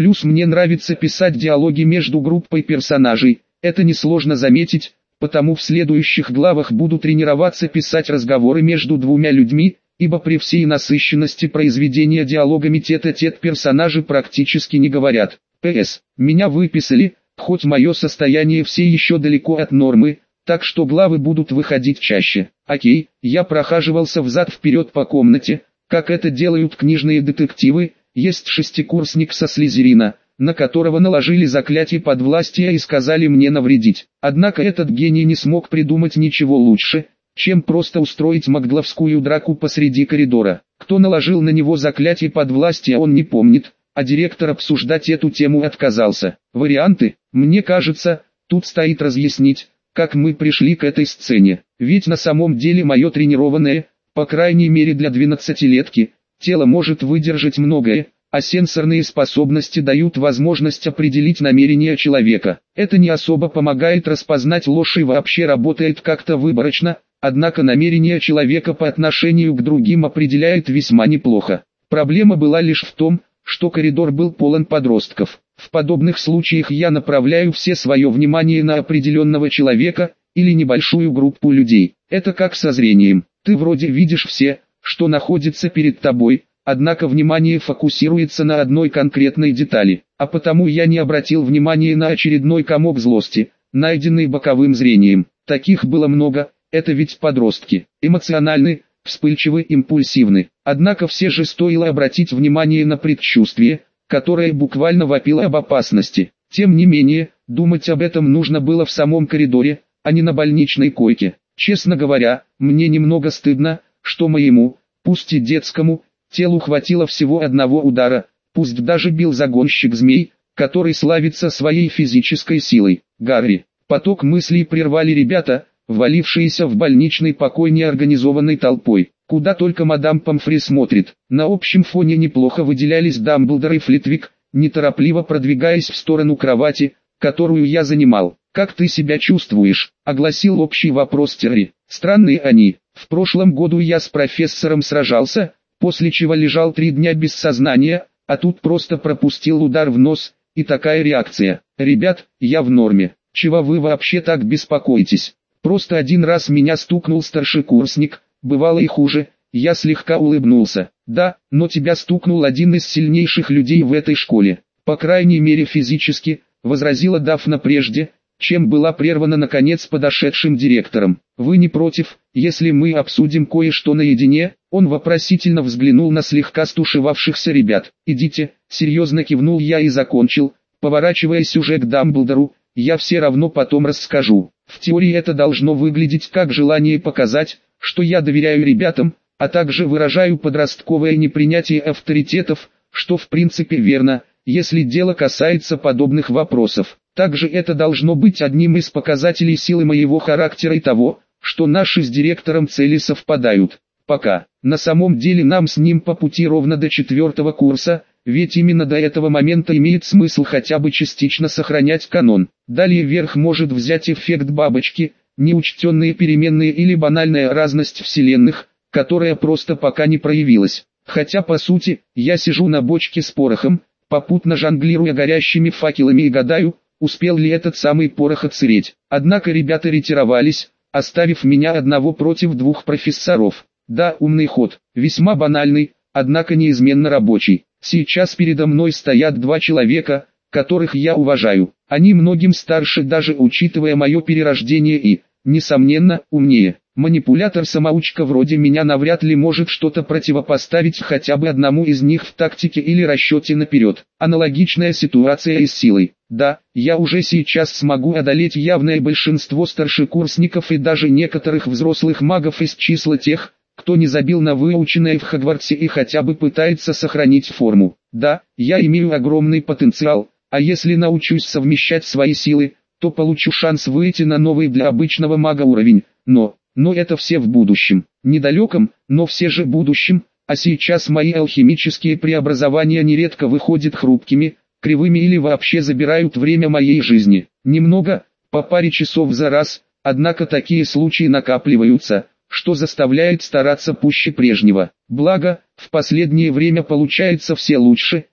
Плюс мне нравится писать диалоги между группой персонажей, это несложно заметить, потому в следующих главах буду тренироваться писать разговоры между двумя людьми, ибо при всей насыщенности произведения диалогами тет-а-тет персонажи практически не говорят. П.С. Меня выписали, хоть мое состояние все еще далеко от нормы, так что главы будут выходить чаще. Окей, я прохаживался взад-вперед по комнате, как это делают книжные детективы. Есть шестикурсник со Слизерина, на которого наложили заклятие подвластия и сказали мне навредить. Однако этот гений не смог придумать ничего лучше, чем просто устроить магловскую драку посреди коридора. Кто наложил на него заклятие подвластия, он не помнит, а директор обсуждать эту тему отказался. Варианты, мне кажется, тут стоит разъяснить, как мы пришли к этой сцене. Ведь на самом деле мое тренированное, по крайней мере для 12-летки, тело может выдержать многое, а сенсорные способности дают возможность определить намерения человека. Это не особо помогает распознать ложь и вообще работает как-то выборочно, однако намерения человека по отношению к другим определяет весьма неплохо. Проблема была лишь в том, что коридор был полон подростков. В подобных случаях я направляю все свое внимание на определенного человека, или небольшую группу людей. Это как со зрением. Ты вроде видишь все, что находится перед тобой, однако внимание фокусируется на одной конкретной детали, а потому я не обратил внимания на очередной комок злости, найденный боковым зрением. Таких было много, это ведь подростки, эмоциональны, вспыльчивы, импульсивны. Однако все же стоило обратить внимание на предчувствие, которое буквально вопило об опасности. Тем не менее, думать об этом нужно было в самом коридоре, а не на больничной койке. Честно говоря, мне немного стыдно, что моему, пусть и детскому, телу хватило всего одного удара, пусть даже бил загонщик змей, который славится своей физической силой. Гарри. Поток мыслей прервали ребята, ввалившиеся в больничный покой неорганизованной толпой. Куда только мадам Помфри смотрит. На общем фоне неплохо выделялись Дамблдор и Флитвик, неторопливо продвигаясь в сторону кровати, которую я занимал. «Как ты себя чувствуешь?» — огласил общий вопрос Терри. «Странные они. В прошлом году я с профессором сражался, после чего лежал 3 дня без сознания, а тут просто пропустил удар в нос, и такая реакция. Ребят, я в норме. Чего вы вообще так беспокоитесь? Просто один раз меня стукнул старшекурсник, бывало и хуже». Я слегка улыбнулся. «Да, но тебя стукнул один из сильнейших людей в этой школе. По крайней мере физически», — возразила Дафна прежде, чем была прервана наконец подошедшим директором. «Вы не против, если мы обсудим кое-что наедине?» Он вопросительно взглянул на слегка стушевавшихся ребят. «Идите», — серьезно кивнул я и закончил, поворачиваясь уже к Дамблдору, «я все равно потом расскажу. В теории это должно выглядеть как желание показать, что я доверяю ребятам, а также выражаю подростковое непринятие авторитетов, что в принципе верно, если дело касается подобных вопросов. Также это должно быть одним из показателей силы моего характера и того, что наши с директором цели совпадают. Пока, на самом деле нам с ним по пути ровно до 4-го курса, ведь именно до этого момента имеет смысл хотя бы частично сохранять канон. Далее верх может взять эффект бабочки, неучтенные переменные или банальная разность вселенных, которая просто пока не проявилась. Хотя по сути, я сижу на бочке с порохом, попутно жонглируя горящими факелами и гадаю, успел ли этот самый порох отсыреть. Однако ребята ретировались, оставив меня одного против 2 профессоров. Да, умный ход, весьма банальный, однако неизменно рабочий. Сейчас передо мной стоят 2 человека, которых я уважаю. Они многим старше, даже учитывая мое перерождение, и, несомненно, умнее. Манипулятор-самоучка вроде меня навряд ли может что-то противопоставить хотя бы одному из них в тактике или расчете наперед. Аналогичная ситуация и с силой. Да, я уже сейчас смогу одолеть явное большинство старшекурсников и даже некоторых взрослых магов из числа тех, кто не забил на выученное в Хогвартсе и хотя бы пытается сохранить форму. Да, я имею огромный потенциал, а если научусь совмещать свои силы, то получу шанс выйти на новый для обычного мага уровень, но это все в будущем, недалеком, но все же будущем, а сейчас мои алхимические преобразования нередко выходят хрупкими, кривыми или вообще забирают время моей жизни. Немного, по паре часов за раз, однако такие случаи накапливаются, что заставляет стараться пуще прежнего. Благо, в последнее время получается все лучше, и,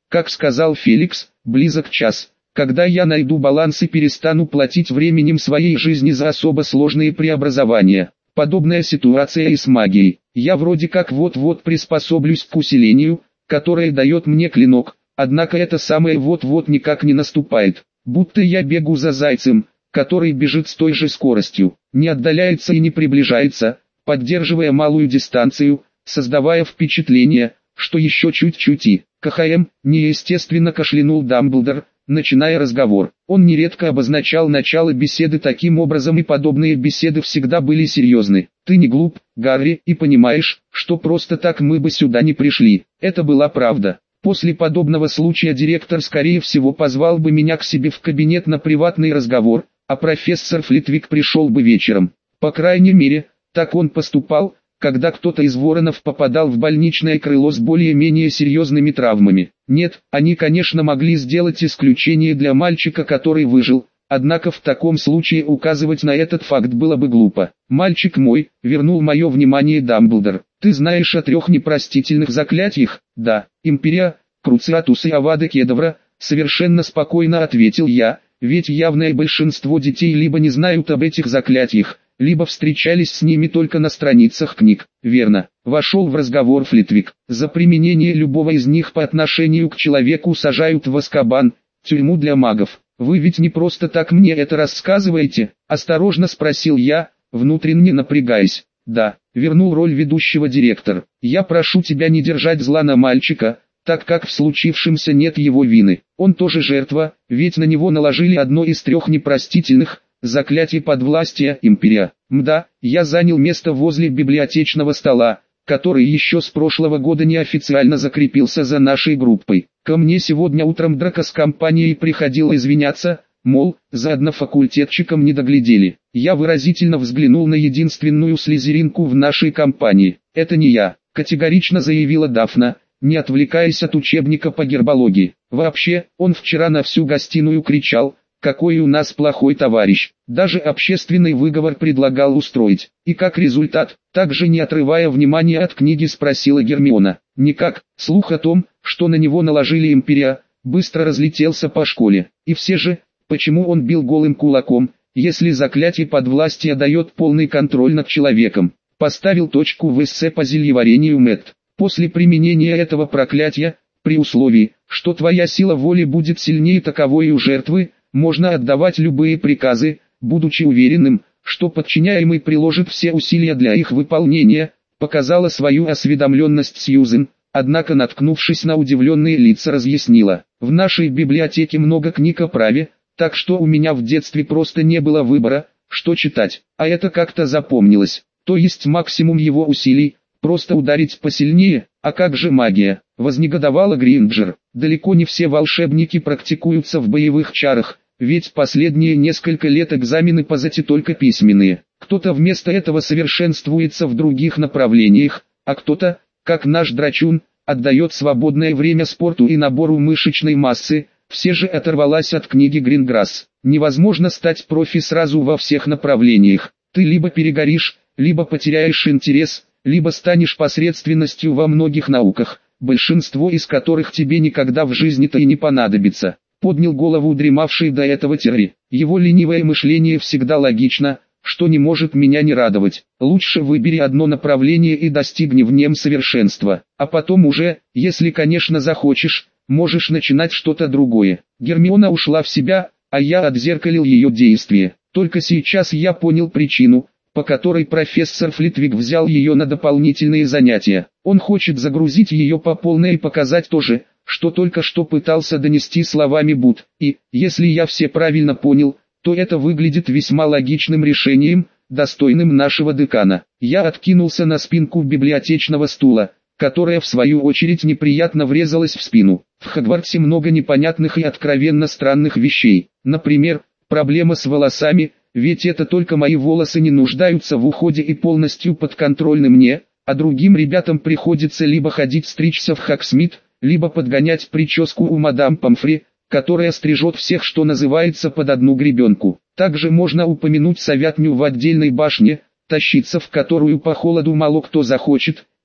Как сказал Феликс, близок час, когда я найду баланс и перестану платить временем своей жизни за особо сложные преобразования. Подобная ситуация и с магией. Я вроде как вот-вот приспособлюсь к усилению, которое дает мне клинок, однако это самое вот-вот никак не наступает. Будто я бегу за зайцем, который бежит с той же скоростью, не отдаляется и не приближается, поддерживая малую дистанцию, создавая впечатление, что еще чуть-чуть и... КХМ, неестественно кашлянул Дамблдор, начиная разговор. Он нередко обозначал начало беседы таким образом, и подобные беседы всегда были серьезны. «Ты не глуп, Гарри, и понимаешь, что просто так мы бы сюда не пришли». Это была правда. После подобного случая директор скорее всего позвал бы меня к себе в кабинет на приватный разговор, а профессор Флитвик пришел бы вечером. По крайней мере, так он поступал, когда кто-то из воронов попадал в больничное крыло с более-менее серьезными травмами. Нет, они, конечно, могли сделать исключение для мальчика, который выжил, однако в таком случае указывать на этот факт было бы глупо. «Мальчик мой», — вернул мое внимание Дамблдор, — «ты знаешь о 3 непростительных заклятиях?» «Да, Империя, Круциатус и Авада Кедавра», — совершенно спокойно ответил я, ведь явное большинство детей либо не знают об этих заклятиях, либо встречались с ними только на страницах книг. Верно, вошел в разговор Флитвик. За применение любого из них по отношению к человеку сажают в Азкабан, тюрьму для магов. Вы ведь не просто так мне это рассказываете? Осторожно спросил я, внутренне напрягаясь. Да, вернул роль ведущего директор. Я прошу тебя не держать зла на мальчика, так как в случившемся нет его вины. Он тоже жертва, ведь на него наложили одно из 3 непростительных заклятий подвластия Империя. Мда, я занял место возле библиотечного стола, который еще с прошлого года неофициально закрепился за нашей группой. Ко мне сегодня утром Драко с компанией приходил извиняться, мол, за однофакультетчиком не доглядели. Я выразительно взглянул на единственную слизеринку в нашей компании. «Это не я», — категорично заявила Дафна, не отвлекаясь от учебника по гербологии. Вообще, он вчера на всю гостиную кричал, какой у нас плохой товарищ. Даже общественный выговор предлагал устроить. И как результат, также не отрывая внимания от книги, спросила Гермиона. Никак, слух о том, что на него наложили Империя, быстро разлетелся по школе. И все же, почему он бил голым кулаком, если заклятие подвластия дает полный контроль над человеком? Поставил точку в эссе по зельеварению Мэтт. После применения этого проклятия, при условии, что твоя сила воли будет сильнее таковой у жертвы, можно отдавать любые приказы, будучи уверенным, что подчиняемый приложит все усилия для их выполнения, показала свою осведомленность Сьюзен, однако, наткнувшись на удивленные лица, разъяснила. В нашей библиотеке много книг о праве, так что у меня в детстве просто не было выбора, что читать, а это как-то запомнилось. То есть максимум его усилий, просто ударить посильнее. А как же магия? Вознегодовала Гринджер. Далеко не все волшебники практикуются в боевых чарах, ведь последние несколько лет экзамены по зате только письменные. Кто-то вместо этого совершенствуется в других направлениях, а кто-то, как наш драчун, отдает свободное время спорту и набору мышечной массы. Все же оторвалась от книги Гринграсс. Невозможно стать профи сразу во всех направлениях. Ты либо перегоришь, либо потеряешь интерес, либо станешь посредственностью во многих науках, большинство из которых тебе никогда в жизни-то и не понадобится. Поднял голову дремавший до этого Терри. Его ленивое мышление всегда логично, что не может меня не радовать. Лучше выбери одно направление и достигни в нем совершенства, а потом уже, если конечно захочешь, можешь начинать что-то другое. Гермиона ушла в себя, а я отзеркалил ее действия. Только сейчас я понял причину, по которой профессор Флитвик взял ее на дополнительные занятия. Он хочет загрузить ее по полной и показать то же, что только что пытался донести словами Бут. И, если я все правильно понял, то это выглядит весьма логичным решением, достойным нашего декана. Я откинулся на спинку библиотечного стула, которая в свою очередь неприятно врезалась в спину. В Хогвартсе много непонятных и откровенно странных вещей. Например, проблема с волосами, ведь это только мои волосы не нуждаются в уходе и полностью подконтрольны мне, а другим ребятам приходится либо ходить стричься в Хогсмит, либо подгонять прическу у мадам Помфри, которая стрижет всех, что называется, под одну гребенку. Также можно упомянуть совятню в отдельной башне, тащиться в которую по холоду мало кто захочет,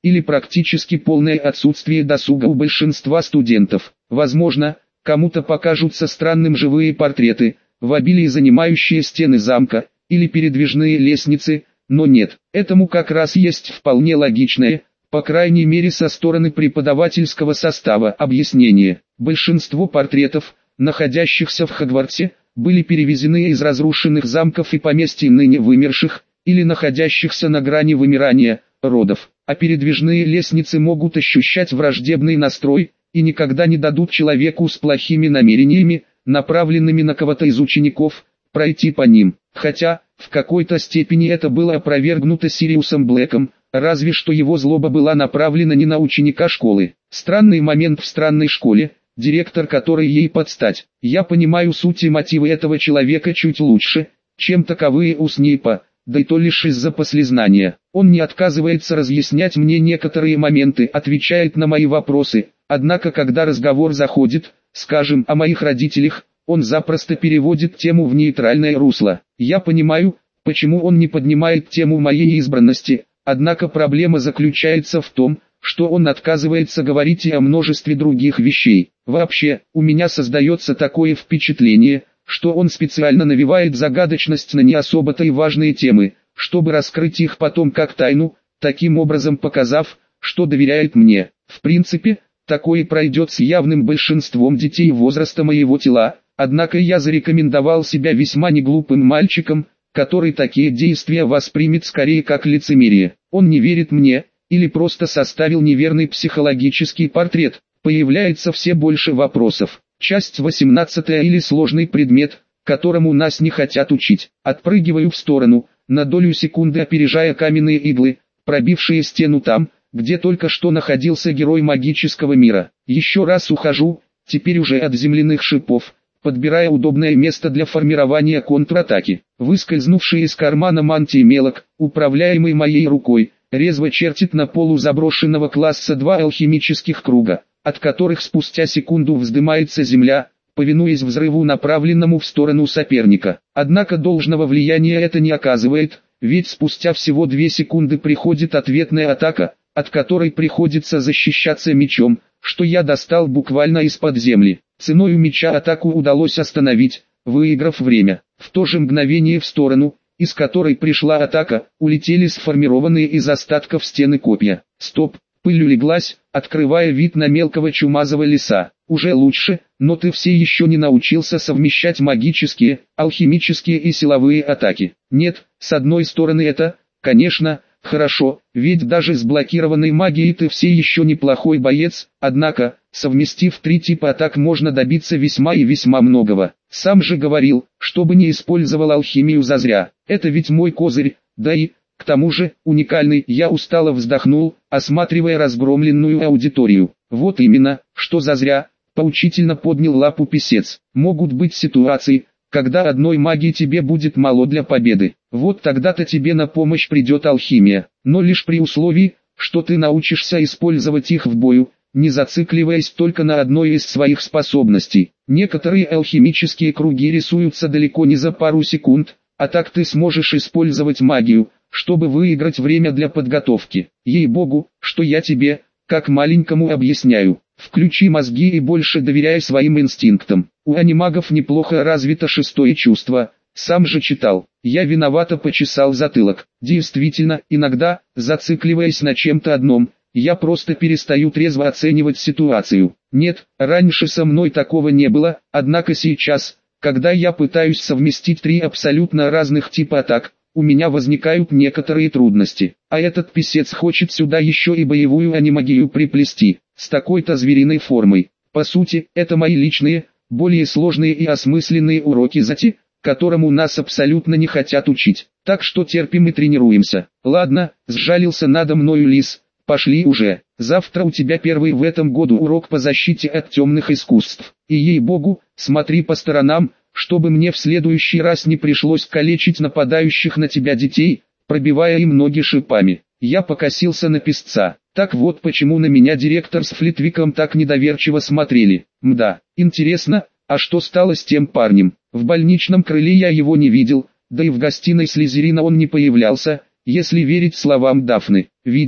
или практически полное отсутствие досуга у большинства студентов. Возможно, кому-то покажутся странным живые портреты, в обилии занимающие стены замка, или передвижные лестницы, но нет, этому как раз есть вполне логичное, по крайней мере со стороны преподавательского состава, объяснение. Большинство портретов, находящихся в Хогвартсе, были перевезены из разрушенных замков и поместий ныне вымерших, или находящихся на грани вымирания, родов, а передвижные лестницы могут ощущать враждебный настрой, и никогда не дадут человеку с плохими намерениями, направленными на кого-то из учеников, пройти по ним. Хотя, в какой-то степени это было опровергнуто Сириусом Блэком, разве что его злоба была направлена не на ученика школы. Странный момент в странной школе, директор которой ей подстать. Я понимаю суть и мотивы этого человека чуть лучше, чем таковые у Снейпа, да и то лишь из-за послезнания. Он не отказывается разъяснять мне некоторые моменты, отвечает на мои вопросы, однако когда разговор заходит, скажем, о моих родителях, он запросто переводит тему в нейтральное русло. Я понимаю, почему он не поднимает тему моей избранности, однако проблема заключается в том, что он отказывается говорить и о множестве других вещей. Вообще, у меня создается такое впечатление, что он специально навевает загадочность на не особо-то и важные темы, чтобы раскрыть их потом как тайну, таким образом показав, что доверяет мне. В принципе, такое пройдет с явным большинством детей возраста моего тела, однако я зарекомендовал себя весьма неглупым мальчиком, который такие действия воспримет скорее как лицемерие. Он не верит мне, или просто составил неверный психологический портрет. Появляется все больше вопросов. Часть 18 или сложный предмет, которому нас не хотят учить. Отпрыгиваю в сторону, на долю секунды опережая каменные иглы, пробившие стену там, где только что находился герой магического мира. Еще раз ухожу, теперь уже от земляных шипов, подбирая удобное место для формирования контратаки. Выскользнувший из кармана мантии мелок, управляемый моей рукой, резво чертит на полу заброшенного класса 2 алхимических круга, от которых спустя секунду вздымается земля, повинуясь взрыву, направленному в сторону соперника. Однако должного влияния это не оказывает, ведь спустя всего 2 секунды приходит ответная атака, от которой приходится защищаться мечом, что я достал буквально из-под земли. Ценою меча атаку удалось остановить, выиграв время. В то же мгновение в сторону, из которой пришла атака, улетели сформированные из остатков стены копья. Стоп, пыль улеглась, открывая вид на мелкого чумазого лиса. Уже лучше, но ты все еще не научился совмещать магические, алхимические и силовые атаки. Нет, с одной стороны это, конечно, хорошо, ведь даже с блокированной магией ты все еще неплохой боец, однако, совместив 3 типа атак можно добиться весьма и весьма многого. Сам же говорил, чтобы не использовал алхимию зазря. Это ведь мой козырь, да и, к тому же, уникальный. Я устало вздохнул, осматривая разгромленную аудиторию. Вот именно, что зазря, поучительно поднял лапу писец. Могут быть ситуации, когда одной магии тебе будет мало для победы. Вот тогда-то тебе на помощь придет алхимия, но лишь при условии, что ты научишься использовать их в бою, не зацикливаясь только на одной из своих способностей. Некоторые алхимические круги рисуются далеко не за пару секунд, а так ты сможешь использовать магию, чтобы выиграть время для подготовки. Ей-богу, что я тебе, как маленькому объясняю. Включи мозги и больше доверяй своим инстинктам. У анимагов неплохо развито 6-е чувство. Сам же читал. Я виновато почесал затылок. Действительно, иногда, зацикливаясь на чем-то одном, я просто перестаю трезво оценивать ситуацию. Нет, раньше со мной такого не было, однако сейчас, когда я пытаюсь совместить 3 абсолютно разных типа атак, у меня возникают некоторые трудности. А этот писец хочет сюда еще и боевую анимагию приплести, с такой-то звериной формой. По сути, это мои личные, более сложные и осмысленные уроки зати, которому нас абсолютно не хотят учить. Так что терпим и тренируемся. Ладно, сжалился надо мною лис. Пошли уже, завтра у тебя первый в этом году урок по защите от темных искусств. И ей-богу, смотри по сторонам, чтобы мне в следующий раз не пришлось калечить нападающих на тебя детей, пробивая им ноги шипами. Я покосился на писца. Так вот почему на меня директор с Флитвиком так недоверчиво смотрели. Мда, интересно, а что стало с тем парнем? В больничном крыле я его не видел, да и в гостиной Слизерина он не появлялся, если верить словам Дафны. Видимо,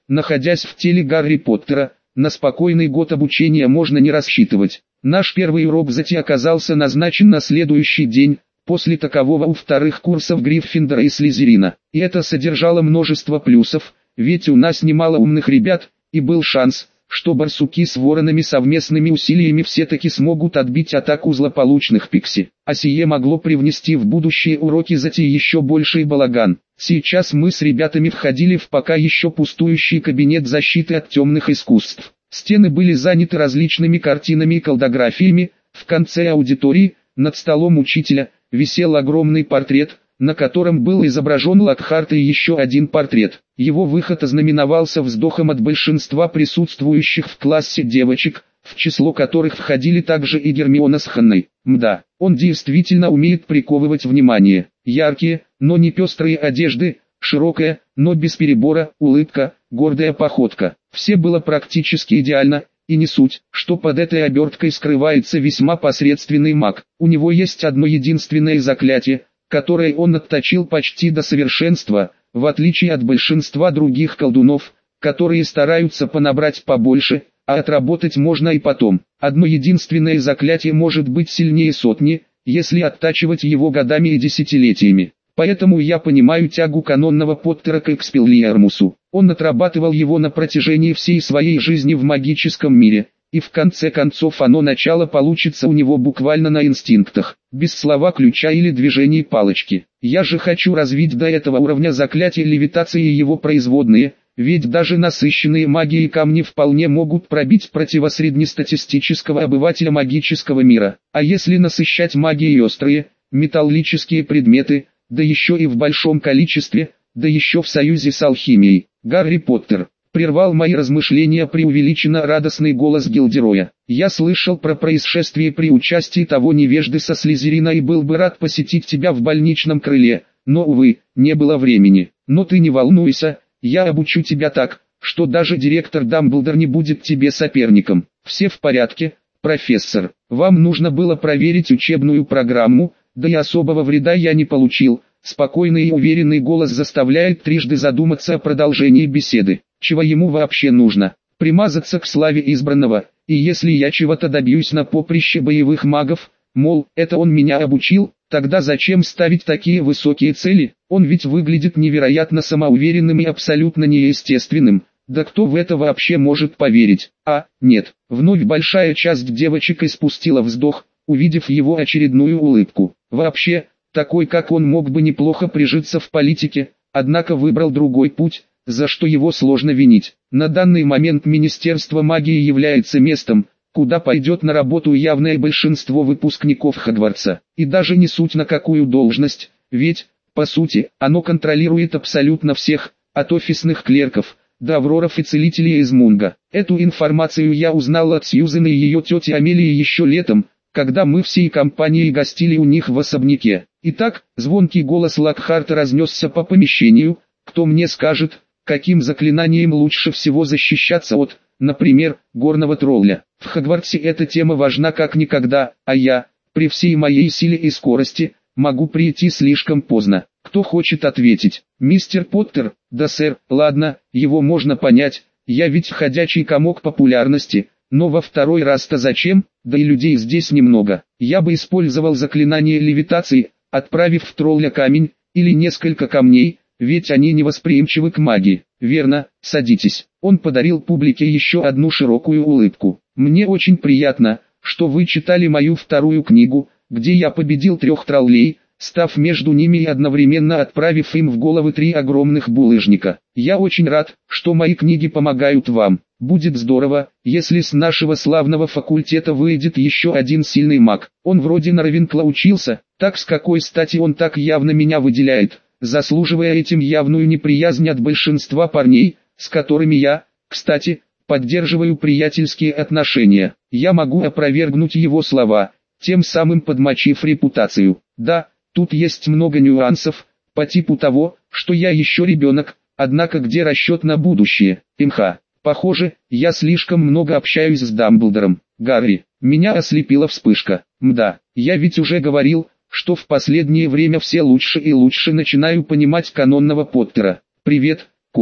находясь в теле Гарри Поттера, на спокойный год обучения можно не рассчитывать. Наш первый урок ЗТ оказался назначен на следующий день, после такового у вторых курсов Гриффиндора и Слизерина. И это содержало множество плюсов, ведь у нас немало умных ребят, и был шанс, что барсуки с воронами совместными усилиями все-таки смогут отбить атаку злополучных пикси. А сие могло привнести в будущие уроки ЗТ еще больший балаган. Сейчас мы с ребятами входили в пока еще пустующий кабинет защиты от темных искусств. Стены были заняты различными картинами и колдографиями. В конце аудитории, над столом учителя, висел огромный портрет, на котором был изображен Локхарт и еще один портрет. Его выход ознаменовался вздохом от большинства присутствующих в классе девочек, в число которых входили также и Гермиона с Ханной. Мда, он действительно умеет приковывать внимание. Яркие, но не пестрые одежды, широкая, но без перебора, улыбка, гордая походка. Все было практически идеально, и не суть, что под этой оберткой скрывается весьма посредственный маг. У него есть одно единственное заклятие, которое он отточил почти до совершенства, в отличие от большинства других колдунов, которые стараются понабрать побольше, а отработать можно и потом. Одно единственное заклятие может быть сильнее сотни, если оттачивать его годами и десятилетиями. Поэтому я понимаю тягу канонного Поттера к Экспеллиармусу. Он отрабатывал его на протяжении всей своей жизни в магическом мире, и в конце концов оно начало получится у него буквально на инстинктах, без слова ключа или движений палочки. Я же хочу развить до этого уровня заклятия левитации и его производные, ведь даже насыщенные магией камни вполне могут пробить противосреднестатистического обывателя магического мира. А если насыщать магией острые, металлические предметы, да еще и в большом количестве, да еще в союзе с алхимией. Гарри Поттер прервал мои размышления преувеличенно радостный голос Гилдероя. Я слышал про происшествие при участии того невежды со Слизерина и был бы рад посетить тебя в больничном крыле, но, увы, не было времени. Но ты не волнуйся, я обучу тебя так, что даже директор Дамблдор не будет тебе соперником. Все в порядке, профессор. Вам нужно было проверить учебную программу, да и особого вреда я не получил. Спокойный и уверенный голос заставляет трижды задуматься о продолжении беседы. Чего ему вообще нужно? Примазаться к славе избранного, и если я чего-то добьюсь на поприще боевых магов, мол, это он меня обучил, тогда зачем ставить такие высокие цели? Он ведь выглядит невероятно самоуверенным и абсолютно неестественным. Да кто в это вообще может поверить? А, нет, вновь большая часть девочек испустила вздох, увидев его очередную улыбку. Вообще, такой как он мог бы неплохо прижиться в политике, однако выбрал другой путь, за что его сложно винить. На данный момент Министерство магии является местом, куда пойдет на работу явное большинство выпускников Хогвартса. И даже не суть на какую должность, ведь, по сути, оно контролирует абсолютно всех, от офисных клерков до авроров и целителей из Мунга. Эту информацию я узнал от Сьюзен и ее тети Амелии еще летом, когда мы всей компанией гостили у них в особняке. Итак, звонкий голос Локхарта разнесся по помещению. Кто мне скажет, каким заклинанием лучше всего защищаться от, например, горного тролля? В Хогвартсе эта тема важна как никогда, а я, при всей моей силе и скорости, могу прийти слишком поздно. Кто хочет ответить? Мистер Поттер? Да, сэр. Ладно, его можно понять, я ведь ходячий комок популярности. Но во второй раз-то зачем? Да и людей здесь немного. Я бы использовал заклинание левитации, отправив в тролля камень, или несколько камней, ведь они невосприимчивы к магии. Верно, садитесь. Он подарил публике еще одну широкую улыбку. Мне очень приятно, что вы читали мою вторую книгу, где я победил 3 троллей, став между ними и одновременно отправив им в головы 3 огромных булыжника. Я очень рад, что мои книги помогают вам. Будет здорово, если с нашего славного факультета выйдет еще один сильный маг. Он вроде на Равенкла учился, так с какой стати он так явно меня выделяет, заслуживая этим явную неприязнь от большинства парней, с которыми я, кстати, поддерживаю приятельские отношения. Я могу опровергнуть его слова, тем самым подмочив репутацию. Да, тут есть много нюансов, по типу того, что я еще ребенок, однако где расчет на будущее? МХ. Похоже, я слишком много общаюсь с Дамблдором. Гарри, меня ослепила вспышка. Мда, я ведь уже говорил, что в последнее время все лучше и лучше начинаю понимать канонного Поттера. Привет, Колин.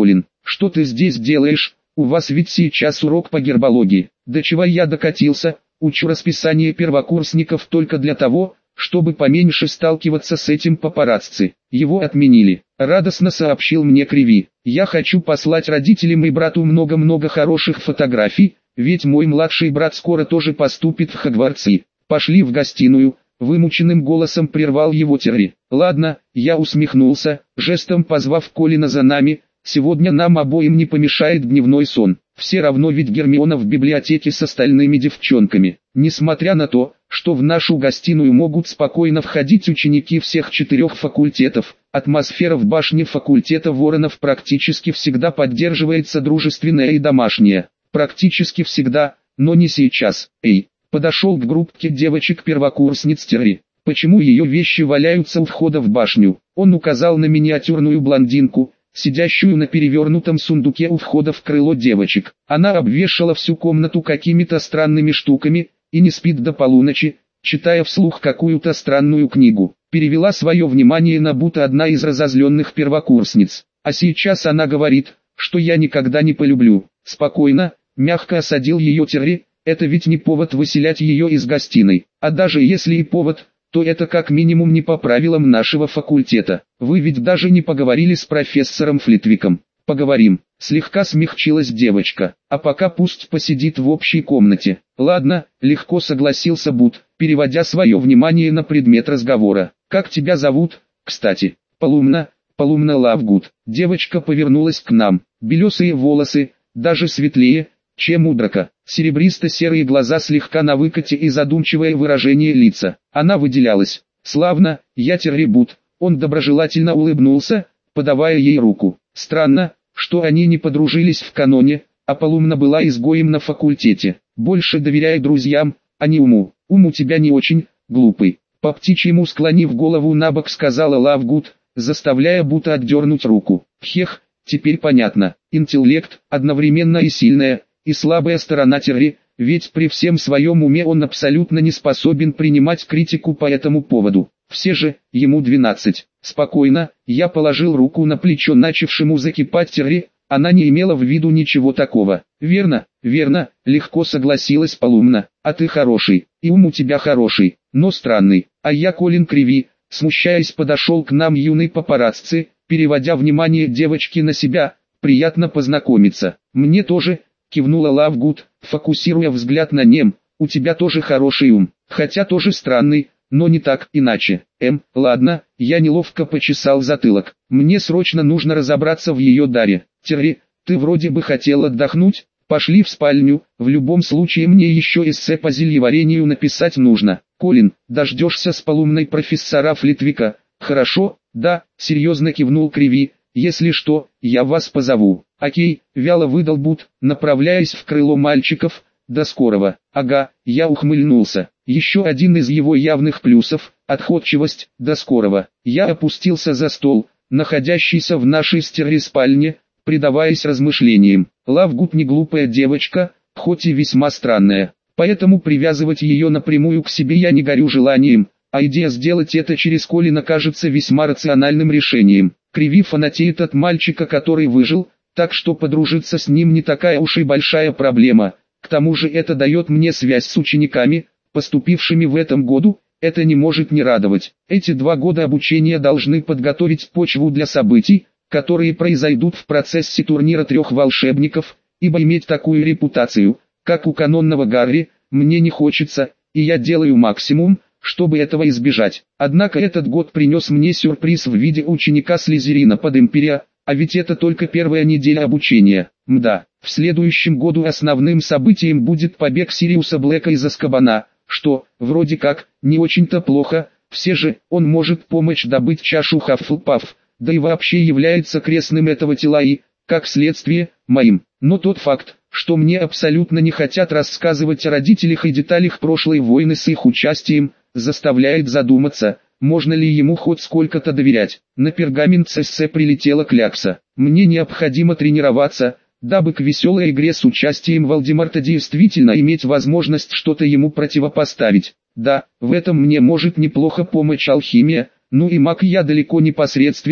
Что ты здесь делаешь? У вас ведь сейчас урок по гербологии. До чего я докатился? Учу расписание первокурсников только для того, чтобы поменьше сталкиваться с этим папарацци. Его отменили. Радостно сообщил мне Криви. Я хочу послать родителям и брату много-много хороших фотографий, ведь мой младший брат скоро тоже поступит в Хогвартс. Пошли в гостиную. Вымученным голосом прервал его Терри. Ладно, я усмехнулся, жестом позвав Колина за нами. Сегодня нам обоим не помешает дневной сон. Все равно ведь Гермиона в библиотеке с остальными девчонками. Несмотря на то, что в нашу гостиную могут спокойно входить ученики всех 4 факультетов, атмосфера в башне факультета Воронов практически всегда поддерживается дружественная и домашняя. Практически всегда, но не сейчас. Эй, подошел к группке девочек-первокурсниц Терри. Почему ее вещи валяются у входа в башню? Он указал на миниатюрную блондинку, сидящую на перевернутом сундуке у входа в крыло девочек. Она обвешала всю комнату какими-то странными штуками, и не спит до полуночи, читая вслух какую-то странную книгу. Перевела свое внимание на будто одна из разозленных первокурсниц. А сейчас она говорит, что я никогда не полюблю. Спокойно, мягко осадил ее Терри, это ведь не повод выселять ее из гостиной. А даже если и повод, то это как минимум не по правилам нашего факультета. Вы ведь даже не поговорили с профессором Флитвиком. Поговорим. Слегка смягчилась девочка. А пока пусть посидит в общей комнате. Ладно, легко согласился Бут, переводя свое внимание на предмет разговора. Как тебя зовут, кстати? Полумна Лавгуд. Девочка повернулась к нам. Белесые волосы, даже светлее, чем у Драка. Серебристо-серые глаза слегка на выкате и задумчивое выражение лица. Она выделялась. Славно, я Терри Бут. Он доброжелательно улыбнулся, подавая ей руку. Странно, что они не подружились в каноне, а Полумна была изгоем на факультете. Больше доверяй друзьям, а не уму. Ум у тебя не очень, глупый. По птичьему склонив голову набок сказала Лавгуд, заставляя Бута отдернуть руку. Хех, теперь понятно. Интеллект, одновременно и сильная, и слабая сторона Терри, ведь при всем своем уме он абсолютно не способен принимать критику по этому поводу. Все же, ему 12. Спокойно, я положил руку на плечо начавшему закипать Терри, она не имела в виду ничего такого. Верно, легко согласилась Полумна. А ты хороший, и ум у тебя хороший, но странный. А я Колин Криви, смущаясь подошел к нам юный папарацци, переводя внимание девочки на себя. Приятно познакомиться. Мне тоже, кивнула Лавгуд, фокусируя взгляд на нем. У тебя тоже хороший ум, хотя тоже странный, но не так, иначе. Ладно, я неловко почесал затылок. Мне срочно нужно разобраться в ее даре. Терри, ты вроде бы хотел отдохнуть? Пошли в спальню, в любом случае мне еще эссе по зельеварению написать нужно. Колин, дождешься с Полумной профессора Флитвика? Хорошо, да, серьезно кивнул Криви. Если что, я вас позову. Окей, вяло выдал Бут, направляясь в крыло мальчиков. До скорого. Ага, я ухмыльнулся. Еще один из его явных плюсов – отходчивость. До скорого. Я опустился за стол, находящийся в нашей с Терри спальне, предаваясь размышлениям. Лавгуд не глупая девочка, хоть и весьма странная. Поэтому привязывать ее напрямую к себе я не горю желанием, а идея сделать это через Колина кажется весьма рациональным решением. Криви фанатеет от мальчика, который выжил, так что подружиться с ним не такая уж и большая проблема. К тому же это дает мне связь с учениками, поступившими в этом году, это не может не радовать. Эти 2 года обучения должны подготовить почву для событий, которые произойдут в процессе турнира 3 волшебников, ибо иметь такую репутацию, как у канонного Гарри, мне не хочется, и я делаю максимум, чтобы этого избежать. Однако этот год принес мне сюрприз в виде ученика Слизерина под Империя, а ведь это только первая неделя обучения. Мда, в следующем году основным событием будет побег Сириуса Блэка из Азкабана, что, вроде как, не очень-то плохо, все же, он может помочь добыть чашу Хаффлпафф, да и вообще является крестным этого тела и, как следствие, моим. Но тот факт, что мне абсолютно не хотят рассказывать о родителях и деталях прошлой войны с их участием, заставляет задуматься, можно ли ему хоть сколько-то доверять. На пергамент с эссе прилетела клякса. Мне необходимо тренироваться, дабы к веселой игре с участием Волдемарта действительно иметь возможность что-то ему противопоставить. Да, в этом мне может неплохо помочь алхимия, ну и маг я далеко не посредственный,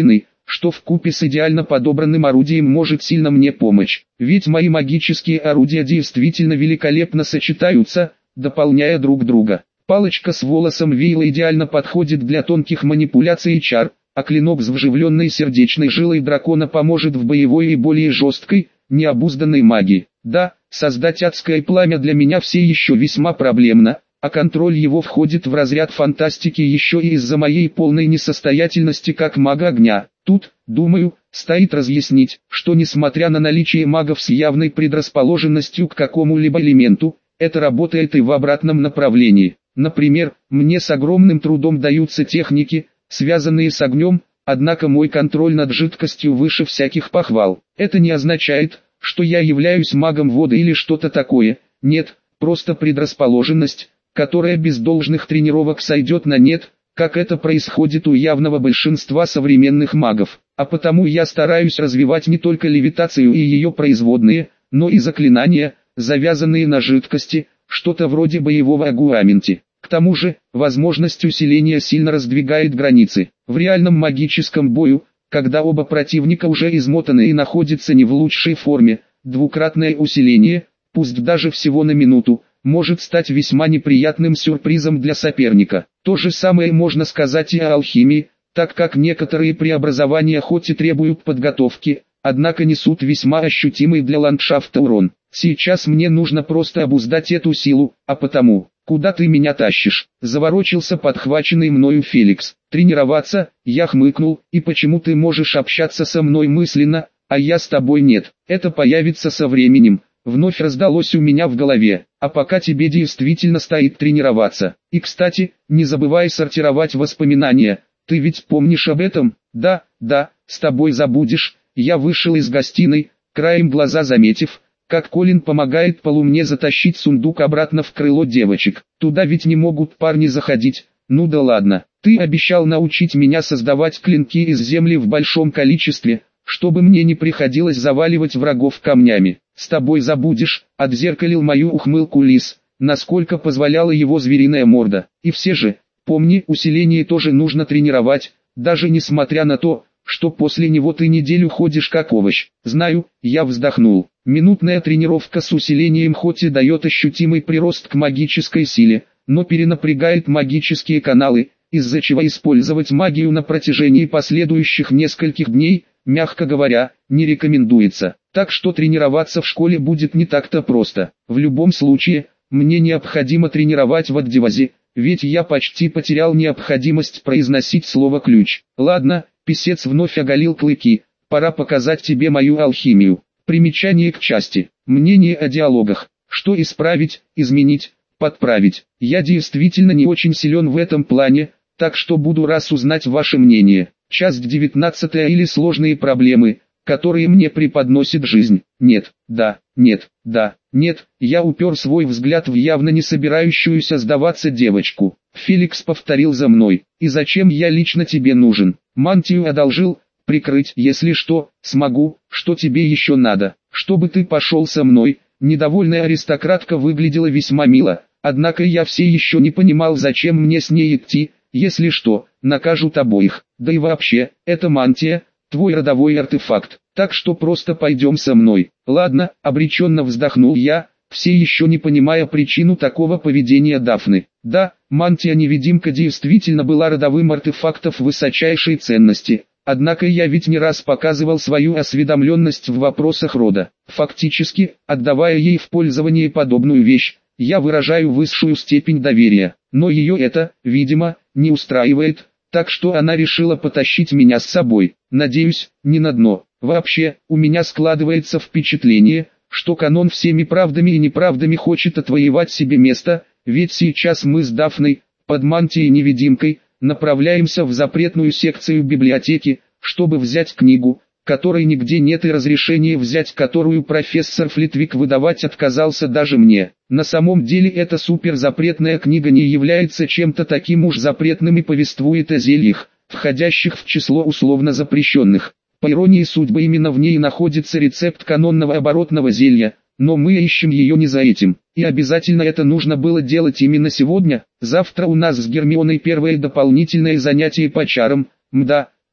что вкупе с идеально подобранным орудием может сильно мне помочь. Ведь мои магические орудия действительно великолепно сочетаются, дополняя друг друга. Палочка с волосом вейла идеально подходит для тонких манипуляций и чар, а клинок с вживленной сердечной жилой дракона поможет в боевой и более жесткой, необузданной магии. Да, создать адское пламя для меня все еще весьма проблемно, а контроль его входит в разряд фантастики еще и из-за моей полной несостоятельности как мага огня. Тут, думаю, стоит разъяснить, что несмотря на наличие магов с явной предрасположенностью к какому-либо элементу, это работает и в обратном направлении. Например, мне с огромным трудом даются техники, связанные с огнем, однако мой контроль над жидкостью выше всяких похвал. Это не означает, что я являюсь магом воды или что-то такое, нет, просто предрасположенность, которая без должных тренировок сойдет на нет, как это происходит у явного большинства современных магов. А потому я стараюсь развивать не только левитацию и ее производные, но и заклинания, завязанные на жидкости, что-то вроде боевого агуаменти. К тому же, возможность усиления сильно раздвигает границы. В реальном магическом бою, когда оба противника уже измотаны и находятся не в лучшей форме, двукратное усиление, пусть даже всего на минуту, может стать весьма неприятным сюрпризом для соперника. То же самое можно сказать и о алхимии, так как некоторые преобразования хоть и требуют подготовки, однако несут весьма ощутимый для ландшафта урон. Сейчас мне нужно просто обуздать эту силу, а потому, куда ты меня тащишь? Заворочился подхваченный мною Феликс. Тренироваться, я хмыкнул, и почему ты можешь общаться со мной мысленно, а я с тобой нет? Это появится со временем. Вновь раздалось у меня в голове, а пока тебе действительно стоит тренироваться. И кстати, не забывай сортировать воспоминания, ты ведь помнишь об этом? Да, с тобой забудешь. Я вышел из гостиной, краем глаза заметив, как Колин помогает Полумне затащить сундук обратно в крыло девочек. Туда ведь не могут парни заходить. Ну да ладно, ты обещал научить меня создавать клинки из земли в большом количестве, чтобы мне не приходилось заваливать врагов камнями. С тобой забудешь, отзеркалил мою ухмылку лис, насколько позволяла его звериная морда. И все же, помни, усиление тоже нужно тренировать, даже несмотря на то, что после него ты неделю ходишь как овощ. Знаю, я вздохнул. Минутная тренировка с усилением хоть и дает ощутимый прирост к магической силе, но перенапрягает магические каналы, из-за чего использовать магию на протяжении последующих нескольких дней, мягко говоря, не рекомендуется. Так что тренироваться в школе будет не так-то просто. В любом случае, мне необходимо тренировать в Аддивазе, ведь я почти потерял необходимость произносить слово «ключ». Ладно, писец вновь оголил клыки, пора показать тебе мою алхимию. Примечание к части. Мнение о диалогах. Что исправить, изменить, подправить. Я действительно не очень силен в этом плане, так что буду рад узнать ваше мнение. Часть 19 или сложные проблемы, которые мне преподносит жизнь. Нет, да, нет, да, нет. Я упер свой взгляд в явно не собирающуюся сдаваться девочку. Феликс повторил за мной. И зачем я лично тебе нужен? Мантию одолжил, прикрыть, если что, смогу. Что тебе еще надо? Чтобы ты пошел со мной. Недовольная аристократка выглядела весьма мило. Однако я все еще не понимал, зачем мне с ней идти. Если что, накажут обоих. Да и вообще, это мантия, твой родовой артефакт. Так что просто пойдем со мной. Ладно, обреченно вздохнул я, все еще не понимая причину такого поведения Дафны. Да, мантия-невидимка действительно была родовым артефактом высочайшей ценности. Однако я ведь не раз показывал свою осведомленность в вопросах рода. Фактически, отдавая ей в пользование подобную вещь, я выражаю высшую степень доверия. Но ее это, видимо, не устраивает, так что она решила потащить меня с собой. Надеюсь, не на дно. Вообще, у меня складывается впечатление, что канон всеми правдами и неправдами хочет отвоевать себе место, ведь сейчас мы с Дафной, под мантией-невидимкой, направляемся в запретную секцию библиотеки, чтобы взять книгу, которой нигде нет и разрешения взять которую профессор Флитвик выдавать отказался даже мне. На самом деле эта суперзапретная книга не является чем-то таким уж запретным и повествует о зельях, входящих в число условно запрещенных. По иронии судьбы именно в ней находится рецепт канонного оборотного зелья, но мы ищем ее не за этим. И обязательно это нужно было делать именно сегодня. Завтра у нас с Гермионой первое дополнительное занятие по чарам, мда,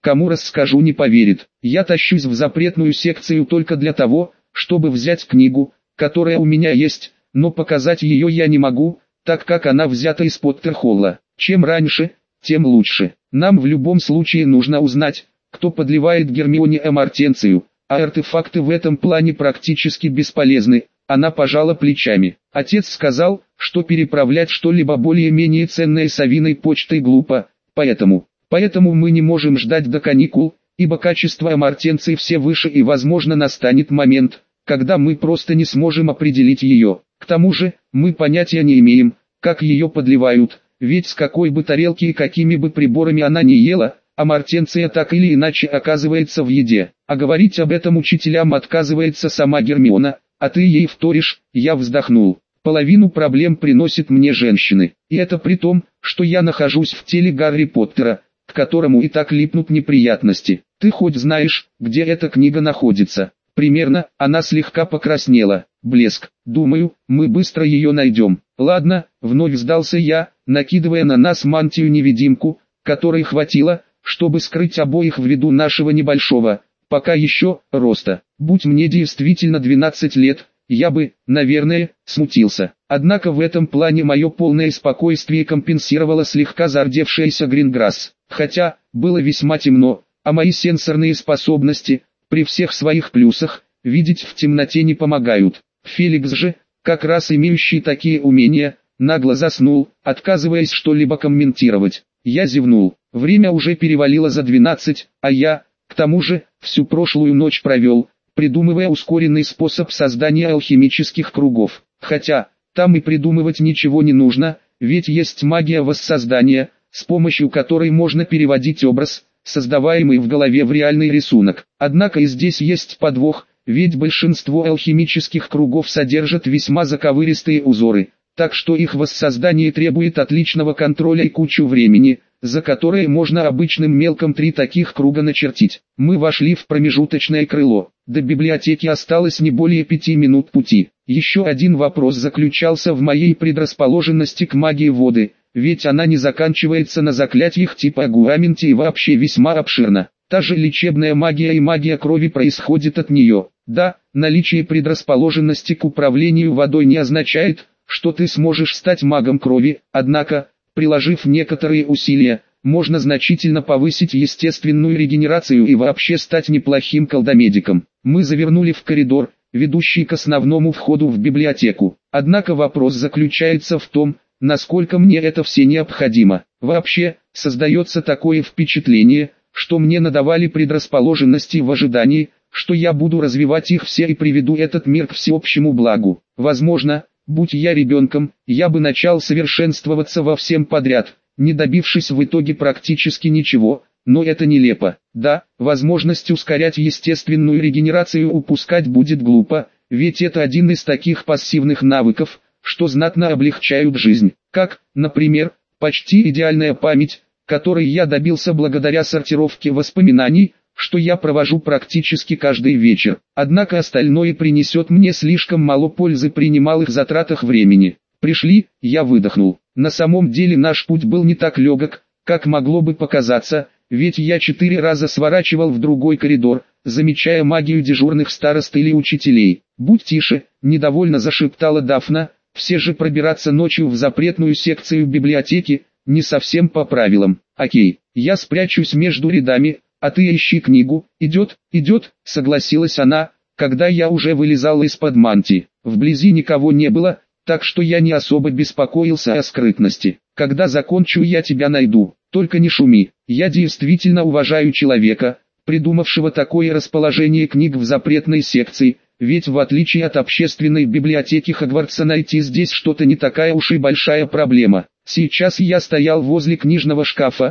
кому расскажу, не поверит. Я тащусь в запретную секцию только для того, чтобы взять книгу, которая у меня есть, но показать ее я не могу, так как она взята из Поттерхолла. Чем раньше, тем лучше. Нам в любом случае нужно узнать, кто подливает Гермионе амартенцию, а артефакты в этом плане практически бесполезны. Она пожала плечами. Отец сказал, что переправлять что-либо более-менее ценное Савиной почтой глупо, поэтому мы не можем ждать до каникул, ибо качество амартенции все выше и возможно настанет момент, когда мы просто не сможем определить ее. К тому же, мы понятия не имеем, как ее подливают, ведь с какой бы тарелки и какими бы приборами она не ела, амартенция так или иначе оказывается в еде. А говорить об этом учителям отказывается сама Гермиона, а ты ей вторишь. Я вздохнул. Половину проблем приносят мне женщины, и это при том, что я нахожусь в теле Гарри Поттера, к которому и так липнут неприятности. Ты хоть знаешь, где эта книга находится? Примерно. Она слегка покраснела. Блеск. Думаю, мы быстро ее найдем. Ладно, вновь сдался я, накидывая на нас мантию-невидимку, которой хватило, чтобы скрыть обоих ввиду нашего небольшого, пока еще, роста. Будь мне действительно 12 лет, я бы, наверное, смутился. Однако в этом плане мое полное спокойствие компенсировало слегка зардевшаяся Гринграсс. Хотя, было весьма темно, а мои сенсорные способности, при всех своих плюсах, видеть в темноте не помогают. Феликс же, как раз имеющий такие умения, нагло заснул, отказываясь что-либо комментировать. Я зевнул. Время уже перевалило за 12, а я, к тому же, всю прошлую ночь провел, придумывая ускоренный способ создания алхимических кругов. Хотя, там и придумывать ничего не нужно, ведь есть магия воссоздания, с помощью которой можно переводить образ, создаваемый в голове, в реальный рисунок. Однако и здесь есть подвох, ведь большинство алхимических кругов содержат весьма заковыристые узоры, так что их воссоздание требует отличного контроля и кучу времени, за которое можно обычным мелком 3 таких круга начертить. Мы вошли в промежуточное крыло. До библиотеки осталось не более 5 минут пути. Еще один вопрос заключался в моей предрасположенности к магии воды, ведь она не заканчивается на заклятиях типа Агуаменти и вообще весьма обширна. Та же лечебная магия и магия крови происходит от нее. Да, наличие предрасположенности к управлению водой не означает, что ты сможешь стать магом крови, однако, приложив некоторые усилия, можно значительно повысить естественную регенерацию и вообще стать неплохим колдомедиком. Мы завернули в коридор, ведущий к основному входу в библиотеку. Однако вопрос заключается в том, насколько мне это все необходимо. Вообще, создается такое впечатление, что мне надавали предрасположенности в ожидании, что я буду развивать их все и приведу этот мир к всеобщему благу. Возможно, будь я ребенком, я бы начал совершенствоваться во всем подряд, не добившись в итоге практически ничего, но это нелепо. Да, возможность ускорять естественную регенерацию упускать будет глупо, ведь это один из таких пассивных навыков, что знатно облегчают жизнь. Как, например, почти идеальная память, которой я добился благодаря сортировке воспоминаний, что я провожу практически каждый вечер. Однако остальное принесет мне слишком мало пользы при немалых затратах времени. Пришли, я выдохнул. На самом деле наш путь был не так легок, как могло бы показаться, ведь я 4 раза сворачивал в другой коридор, замечая магию дежурных старост или учителей. «Будь тише», — недовольно зашептала Дафна, «все же пробираться ночью в запретную секцию библиотеки, не совсем по правилам». «Окей, я спрячусь между рядами, а ты ищи книгу». «Идет, согласилась она, когда я уже вылезал из-под мантии. Вблизи никого не было, так что я не особо беспокоился о скрытности. «Когда закончу, я тебя найду, только не шуми». Я действительно уважаю человека, придумавшего такое расположение книг в запретной секции, ведь в отличие от общественной библиотеки Хогвартса найти здесь что-то не такая уж и большая проблема. Сейчас я стоял возле книжного шкафа,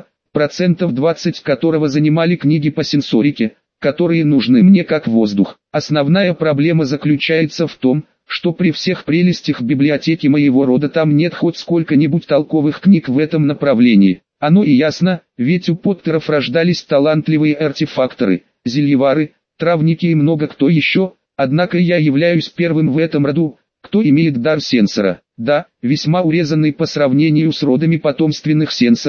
20% которого занимали книги по сенсорике, которые нужны мне как воздух. Основная проблема заключается в том, что при всех прелестях библиотеки моего рода там нет хоть сколько-нибудь толковых книг в этом направлении. Оно и ясно, ведь у Поттеров рождались талантливые артефакторы, зельевары, травники и много кто еще, однако я являюсь первым в этом роду, кто имеет дар сенсора. Да, весьма урезанный по сравнению с родами потомственных сенсоров,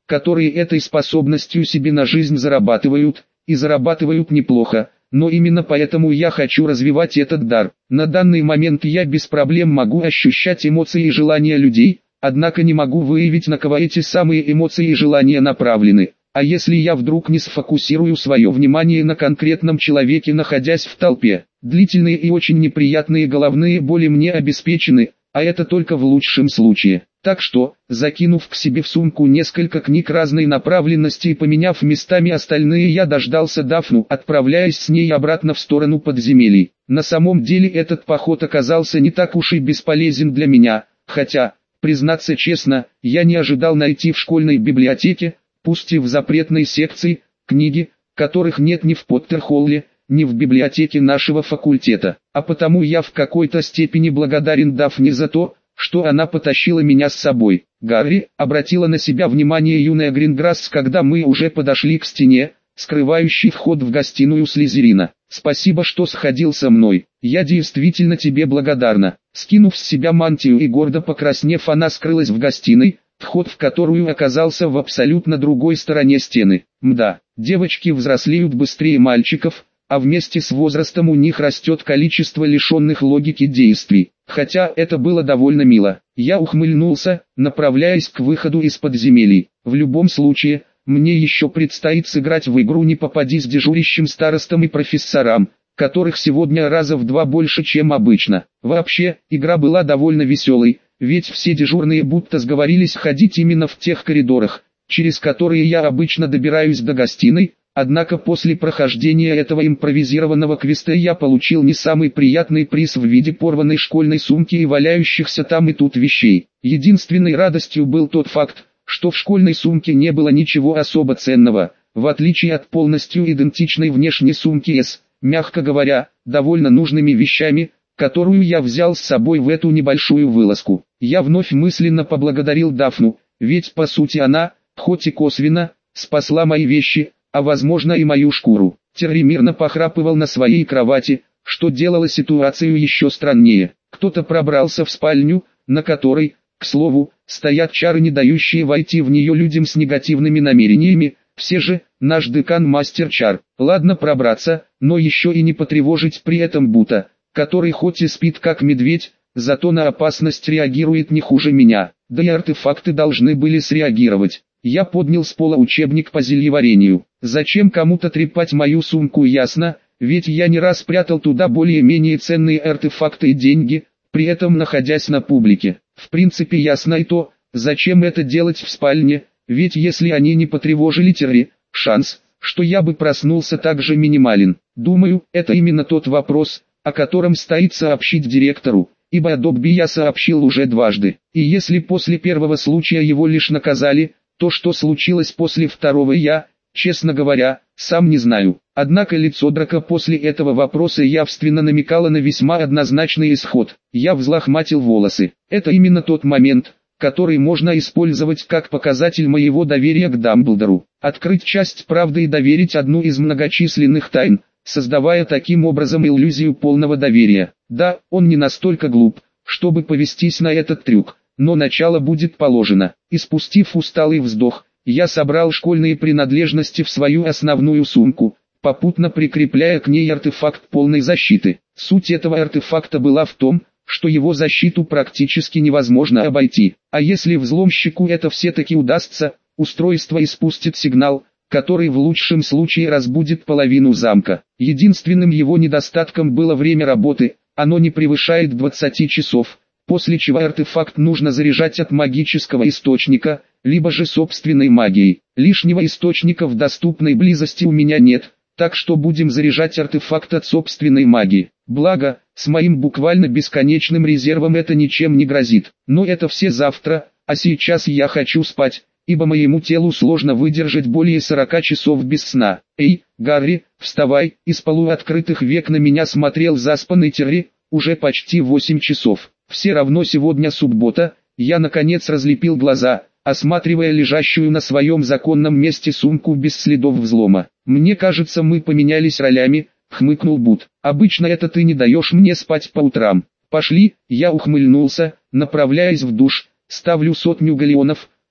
которые этой способностью себе на жизнь зарабатывают, и зарабатывают неплохо, но именно поэтому я хочу развивать этот дар. На данный момент я без проблем могу ощущать эмоции и желания людей, однако не могу выявить, на кого эти самые эмоции и желания направлены. А если я вдруг не сфокусирую свое внимание на конкретном человеке, находясь в толпе? Длительные и очень неприятные головные боли мне обеспечены, а это только в лучшем случае. Так что, закинув к себе в сумку несколько книг разной направленности и поменяв местами остальные, я дождался Дафну, отправляясь с ней обратно в сторону подземелий. На самом деле этот поход оказался не так уж и бесполезен для меня, хотя, признаться честно, я не ожидал найти в школьной библиотеке, пусть и в запретной секции, книги, которых нет ни в Поттерхолле, ни в библиотеке нашего факультета. А потому я в какой-то степени благодарен Дафне за то, что она потащила меня с собой. Гарри, обратила на себя внимание юная Гринграсс, когда мы уже подошли к стене, скрывающей вход в гостиную Слизерина. Спасибо, что сходил со мной. Я действительно тебе благодарна. Скинув с себя мантию и гордо покраснев, она скрылась в гостиной, вход в которую оказался в абсолютно другой стороне стены. Мда, девочки взрослеют быстрее мальчиков, а вместе с возрастом у них растет количество лишенных логики действий. Хотя это было довольно мило. Я ухмыльнулся, направляясь к выходу из подземелий. В любом случае, мне еще предстоит сыграть в игру «Не попадись» дежурящим старостам и профессорам, которых сегодня раза в 2 больше, чем обычно. Вообще, игра была довольно веселой, ведь все дежурные будто сговорились ходить именно в тех коридорах, через которые я обычно добираюсь до гостиной. Однако после прохождения этого импровизированного квеста я получил не самый приятный приз в виде порванной школьной сумки и валяющихся там и тут вещей. Единственной радостью был тот факт, что в школьной сумке не было ничего особо ценного, в отличие от полностью идентичной внешней сумки с, мягко говоря, довольно нужными вещами, которую я взял с собой в эту небольшую вылазку. Я вновь мысленно поблагодарил Дафну, ведь по сути она, хоть и косвенно, спасла мои вещи, а возможно и мою шкуру. Терри мирно похрапывал на своей кровати, что делало ситуацию еще страннее. Кто-то пробрался в спальню, на которой, к слову, стоят чары, не дающие войти в нее людям с негативными намерениями. Все же, наш декан мастер чар. Ладно пробраться, но еще и не потревожить при этом Бута, который хоть и спит как медведь, зато на опасность реагирует не хуже меня. Да и артефакты должны были среагировать. Я поднял с пола учебник по зельеварению. Зачем кому-то трепать мою сумку, ясно, ведь я не раз прятал туда более-менее ценные артефакты и деньги, при этом находясь на публике. В принципе ясно и то, зачем это делать в спальне, ведь если они не потревожили Терри, шанс, что я бы проснулся, также минимален. Думаю, это именно тот вопрос, о котором стоит сообщить директору, ибо о Добби я сообщил уже дважды. И если после первого случая его лишь наказали, то что случилось после второго я, честно говоря, сам не знаю. Однако лицо Драка после этого вопроса явственно намекало на весьма однозначный исход. Я взлохматил волосы. Это именно тот момент, который можно использовать как показатель моего доверия к Дамблдору. Открыть часть правды и доверить одну из многочисленных тайн, создавая таким образом иллюзию полного доверия. Да, он не настолько глуп, чтобы повестись на этот трюк. Но начало будет положено. Испустив усталый вздох, я собрал школьные принадлежности в свою основную сумку, попутно прикрепляя к ней артефакт полной защиты. Суть этого артефакта была в том, что его защиту практически невозможно обойти. А если взломщику это все-таки удастся, устройство испустит сигнал, который в лучшем случае разбудит половину замка. Единственным его недостатком было время работы, оно не превышает 20 часов. После чего артефакт нужно заряжать от магического источника, либо же собственной магией. Лишнего источника в доступной близости у меня нет, так что будем заряжать артефакт от собственной магии. Благо, с моим буквально бесконечным резервом это ничем не грозит. Но это все завтра, а сейчас я хочу спать, ибо моему телу сложно выдержать более 40 часов без сна. Эй, Гарри, вставай! Из полуоткрытых век на меня смотрел заспанный Терри, уже почти 8 часов. Все равно сегодня суббота. Я наконец разлепил глаза, осматривая лежащую на своем законном месте сумку без следов взлома. «Мне кажется, мы поменялись ролями», — хмыкнул Бут. «Обычно это ты не даешь мне спать по утрам». «Пошли», — я ухмыльнулся, направляясь в душ, ставлю 100 галеонов,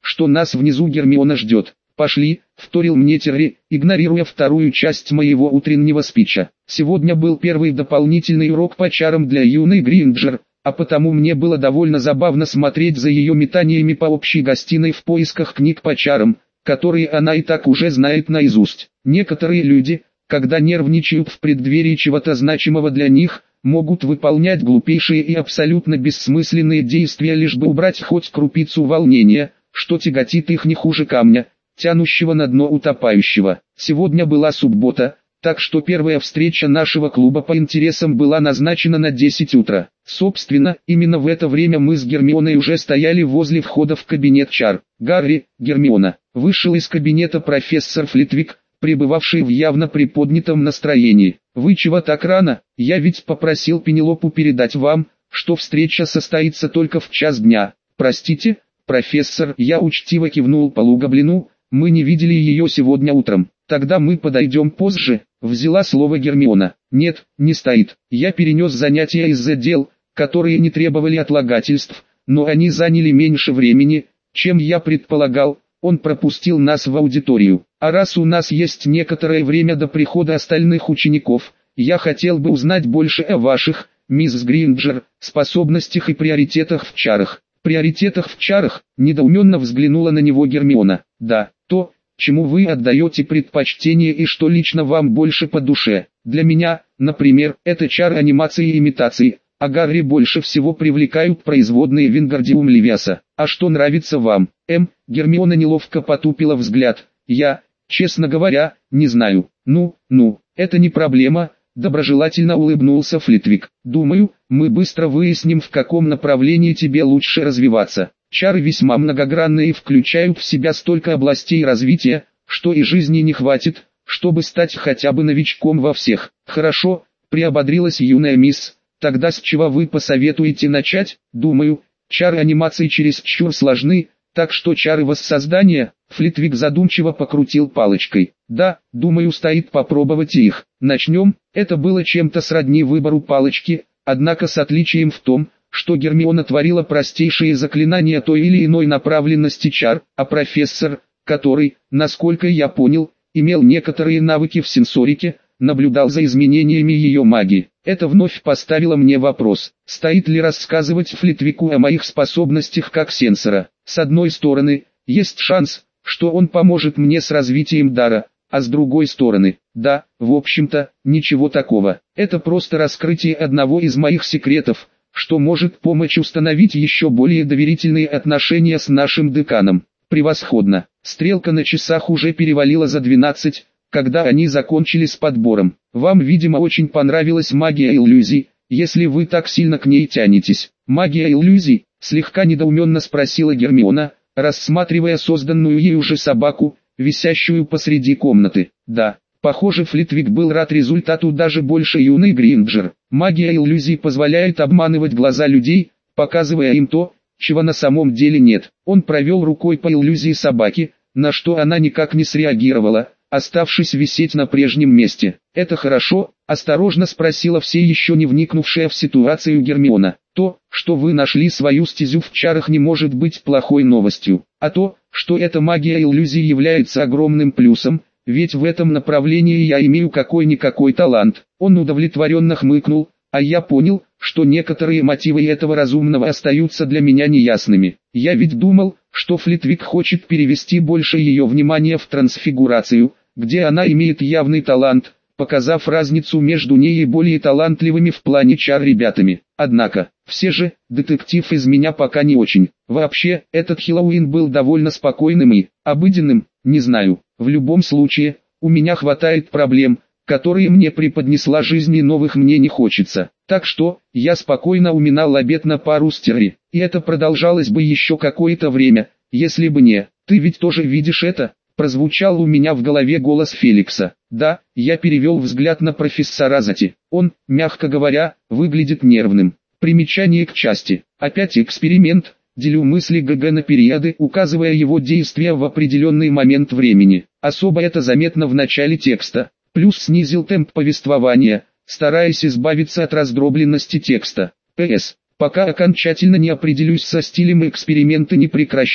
что нас внизу Гермиона ждет. «Пошли», — вторил мне Терри, игнорируя вторую часть моего утреннего спича. Сегодня был первый дополнительный урок по чарам для юной Гринджер, а потому мне было довольно забавно смотреть за ее метаниями по общей гостиной в поисках книг по чарам, которые она и так уже знает наизусть. Некоторые люди, когда нервничают в преддверии чего-то значимого для них, могут выполнять глупейшие и абсолютно бессмысленные действия, лишь бы убрать хоть крупицу волнения, что тяготит их не хуже камня, тянущего на дно утопающего. Сегодня была суббота, так что первая встреча нашего клуба по интересам была назначена на 10 утра. Собственно, именно в это время мы с Гермионой уже стояли возле входа в кабинет чар. «Гарри, Гермиона!» Вышел из кабинета профессор Флитвик, пребывавший в явно приподнятом настроении. «Вы чего так рано? Я ведь попросил Пенелопу передать вам, что встреча состоится только в час дня». «Простите, профессор», я учтиво кивнул полугоблину, «мы не видели ее сегодня утром». «Тогда мы подойдем позже», — взяла слово Гермиона. «Нет, не стоит. Я перенес занятия из-за дел, которые не требовали отлагательств, но они заняли меньше времени, чем я предполагал». Он пропустил нас в аудиторию. «А раз у нас есть некоторое время до прихода остальных учеников, я хотел бы узнать больше о ваших, мисс Гринджер, способностях и приоритетах в чарах». «Приоритетах в чарах?» — недоуменно взглянула на него Гермиона. «Да, то, чему вы отдаете предпочтение и что лично вам больше по душе. Для меня, например, это чар анимации и имитации, а Гарри больше всего привлекают производные Вингардиум Левиаса. А что нравится вам?» Гермиона неловко потупила взгляд. «Я, честно говоря, не знаю». Ну, это не проблема», — доброжелательно улыбнулся Флитвик. «Думаю, мы быстро выясним, в каком направлении тебе лучше развиваться. Чары весьма многогранные и включают в себя столько областей развития, что и жизни не хватит, чтобы стать хотя бы новичком во всех». «Хорошо», — приободрилась юная мисс. «Тогда с чего вы посоветуете начать?» «Думаю, чары анимации чересчур сложны, так что чары воссоздания», — Флитвик задумчиво покрутил палочкой. «Да, думаю, стоит попробовать их. Начнем». Это было чем-то сродни выбору палочки, однако с отличием в том, что Гермиона творила простейшие заклинания той или иной направленности чар, а профессор, который, насколько я понял, имел некоторые навыки в сенсорике, наблюдал за изменениями ее магии. Это вновь поставило мне вопрос, стоит ли рассказывать Флитвику о моих способностях как сенсора. С одной стороны, есть шанс, что он поможет мне с развитием дара, а с другой стороны, да, в общем-то, ничего такого. Это просто раскрытие одного из моих секретов, что может помочь установить еще более доверительные отношения с нашим деканом. Превосходно. Стрелка на часах уже перевалила за 12, когда они закончили с подбором. Вам, видимо, очень понравилась магия иллюзий, если вы так сильно к ней тянетесь. «Магия иллюзий?» — слегка недоуменно спросила Гермиона, рассматривая созданную ею же собаку, висящую посреди комнаты. «Да». Похоже, Флитвик был рад результату даже больше юной Гринджер. Магия иллюзий позволяет обманывать глаза людей, показывая им то, чего на самом деле нет. Он провел рукой по иллюзии собаки, на что она никак не среагировала, оставшись висеть на прежнем месте. «Это хорошо?» – осторожно спросила все еще не вникнувшая в ситуацию Гермиона. «То, что вы нашли свою стезю в чарах, не может быть плохой новостью. А то, что эта магия иллюзий является огромным плюсом, ведь в этом направлении я имею какой-никакой талант». Он удовлетворенно хмыкнул, а я понял, что некоторые мотивы этого разумного остаются для меня неясными. Я ведь думал, что Флитвик хочет перевести больше ее внимания в трансфигурацию, где она имеет явный талант, показав разницу между ней и более талантливыми в плане чар ребятами. Однако, все же, детектив из меня пока не очень. Вообще, этот Хэллоуин был довольно спокойным и обыденным, не знаю. В любом случае, у меня хватает проблем, которые мне преподнесла жизнь, и новых мне не хочется. Так что, я спокойно уминал обед на пару с Терри, и это продолжалось бы еще какое-то время, если бы не «ты ведь тоже видишь это?» Прозвучал у меня в голове голос Феликса. Да, я перевел взгляд на профессора Зати. Он, мягко говоря, выглядит нервным. Примечание к части. Опять эксперимент. Делю мысли ГГ на периоды, указывая его действия в определенный момент времени. Особо это заметно в начале текста. Плюс снизил темп повествования, стараясь избавиться от раздробленности текста. П.С. Пока окончательно не определюсь со стилем, эксперименты не прекращу.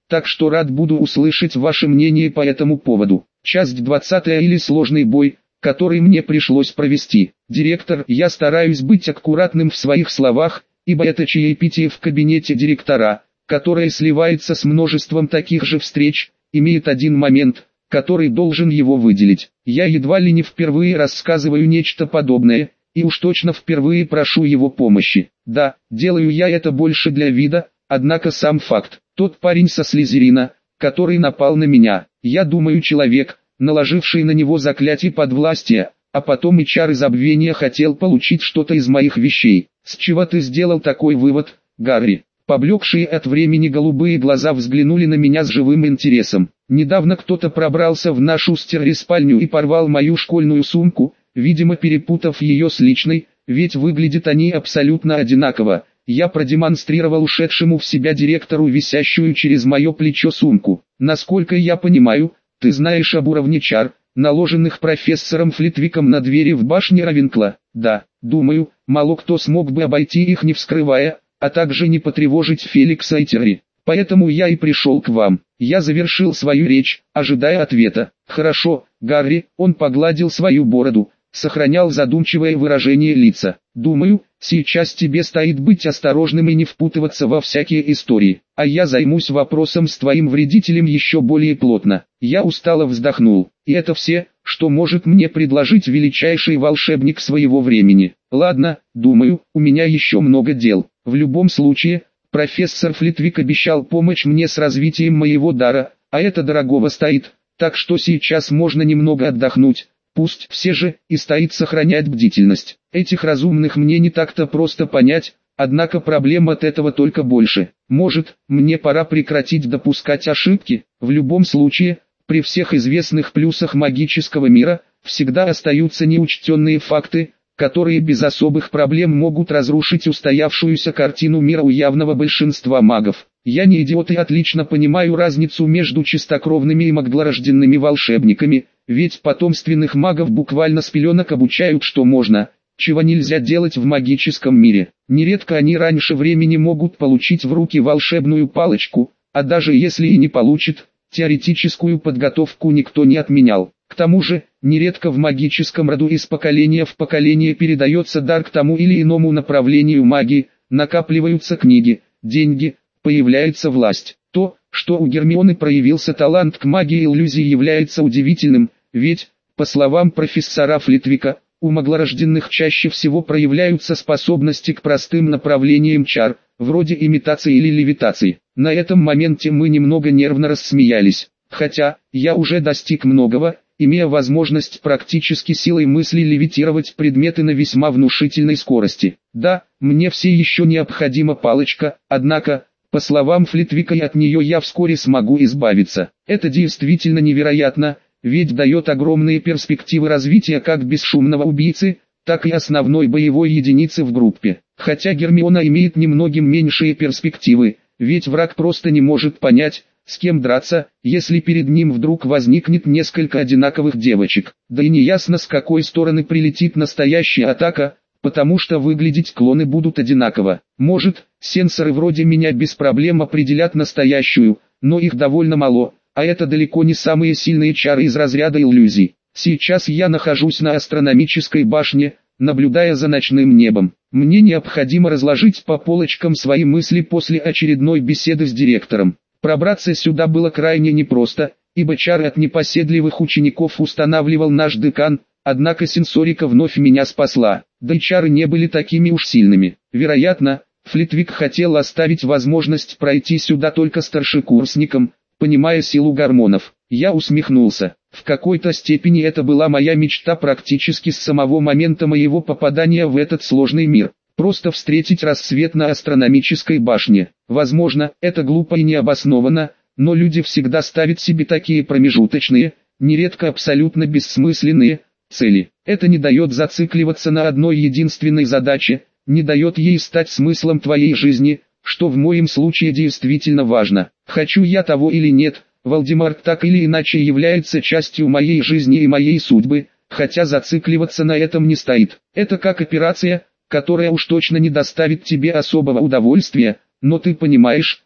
так что рад буду услышать ваше мнение по этому поводу. Часть 20 или сложный бой, который мне пришлось провести. Директор, я стараюсь быть аккуратным в своих словах, ибо это чаепитие в кабинете директора, которое сливается с множеством таких же встреч, имеет один момент, который должен его выделить. Я едва ли не впервые рассказываю нечто подобное, и уж точно впервые прошу его помощи. Да, делаю я это больше для вида, однако сам факт. Тот парень со Слизерина, который напал на меня, я думаю, человек, наложивший на него заклятие подвластия, а потом и чары забвения, хотел получить что-то из моих вещей. С чего ты сделал такой вывод, Гарри? Поблекшие от времени голубые глаза взглянули на меня с живым интересом. Недавно кто-то пробрался в нашу стереоспальню и порвал мою школьную сумку, видимо перепутав ее с личной, ведь выглядят они абсолютно одинаково. Я продемонстрировал ушедшему в себя директору висящую через мое плечо сумку. Насколько я понимаю, ты знаешь об уровне чар, наложенных профессором Флитвиком на двери в башне Равенкла? Да, думаю, мало кто смог бы обойти их не вскрывая, а также не потревожить Феликса и Терри. Поэтому я и пришел к вам. Я завершил свою речь, ожидая ответа. Хорошо, Гарри, он погладил свою бороду, сохранял задумчивое выражение лица. Думаю, сейчас тебе стоит быть осторожным и не впутываться во всякие истории, а я займусь вопросом с твоим вредителем еще более плотно. Я устало вздохнул, и это все, что может мне предложить величайший волшебник своего времени. Ладно, думаю, у меня еще много дел. В любом случае, профессор Флитвик обещал помочь мне с развитием моего дара, а это дорогого стоит, так что сейчас можно немного отдохнуть. Пусть все же и стоит сохранять бдительность. Этих разумных мне не так-то просто понять, однако проблем от этого только больше. Может, мне пора прекратить допускать ошибки? В любом случае, при всех известных плюсах магического мира, всегда остаются неучтенные факты, которые без особых проблем могут разрушить устоявшуюся картину мира у явного большинства магов. Я не идиот и отлично понимаю разницу между чистокровными и магдлорожденными волшебниками, ведь потомственных магов буквально с пеленок обучают, что можно, чего нельзя делать в магическом мире. Нередко они раньше времени могут получить в руки волшебную палочку, а даже если и не получат, теоретическую подготовку никто не отменял. К тому же, нередко в магическом роду из поколения в поколение передается дар к тому или иному направлению магии, накапливаются книги, деньги, появляется власть. То, что у Гермионы проявился талант к магии иллюзий, является удивительным, ведь, по словам профессора Флитвика, у маглорожденных чаще всего проявляются способности к простым направлениям чар, вроде имитации или левитации. На этом моменте мы немного нервно рассмеялись, хотя, я уже достиг многого, имея возможность практически силой мысли левитировать предметы на весьма внушительной скорости. Да, мне все еще необходима палочка, однако, по словам Флитвика, и от нее я вскоре смогу избавиться. Это действительно невероятно, ведь дает огромные перспективы развития как бесшумного убийцы, так и основной боевой единицы в группе. Хотя Гермиона имеет немногим меньшие перспективы, ведь враг просто не может понять, с кем драться, если перед ним вдруг возникнет несколько одинаковых девочек. Да и неясно, с какой стороны прилетит настоящая атака, потому что выглядеть клоны будут одинаково. Может, сенсоры вроде меня без проблем определят настоящую, но их довольно мало, а это далеко не самые сильные чары из разряда иллюзий. Сейчас я нахожусь на астрономической башне, наблюдая за ночным небом. Мне необходимо разложить по полочкам свои мысли после очередной беседы с директором. Пробраться сюда было крайне непросто, ибо чары от непоседливых учеников устанавливал наш декан, однако сенсорика вновь меня спасла, да и чары не были такими уж сильными. Вероятно, Флитвик хотел оставить возможность пройти сюда только старшекурсникам, понимая силу гормонов. Я усмехнулся. В какой-то степени это была моя мечта практически с самого момента моего попадания в этот сложный мир. Просто встретить рассвет на астрономической башне. Возможно, это глупо и необоснованно, но люди всегда ставят себе такие промежуточные, нередко абсолютно бессмысленные, цели. Это не дает зацикливаться на одной единственной задаче, не дает ей стать смыслом твоей жизни, что в моем случае действительно важно. Хочу я того или нет, Волдеморт так или иначе является частью моей жизни и моей судьбы, хотя зацикливаться на этом не стоит. Это как операция, которая уж точно не доставит тебе особого удовольствия, но ты понимаешь,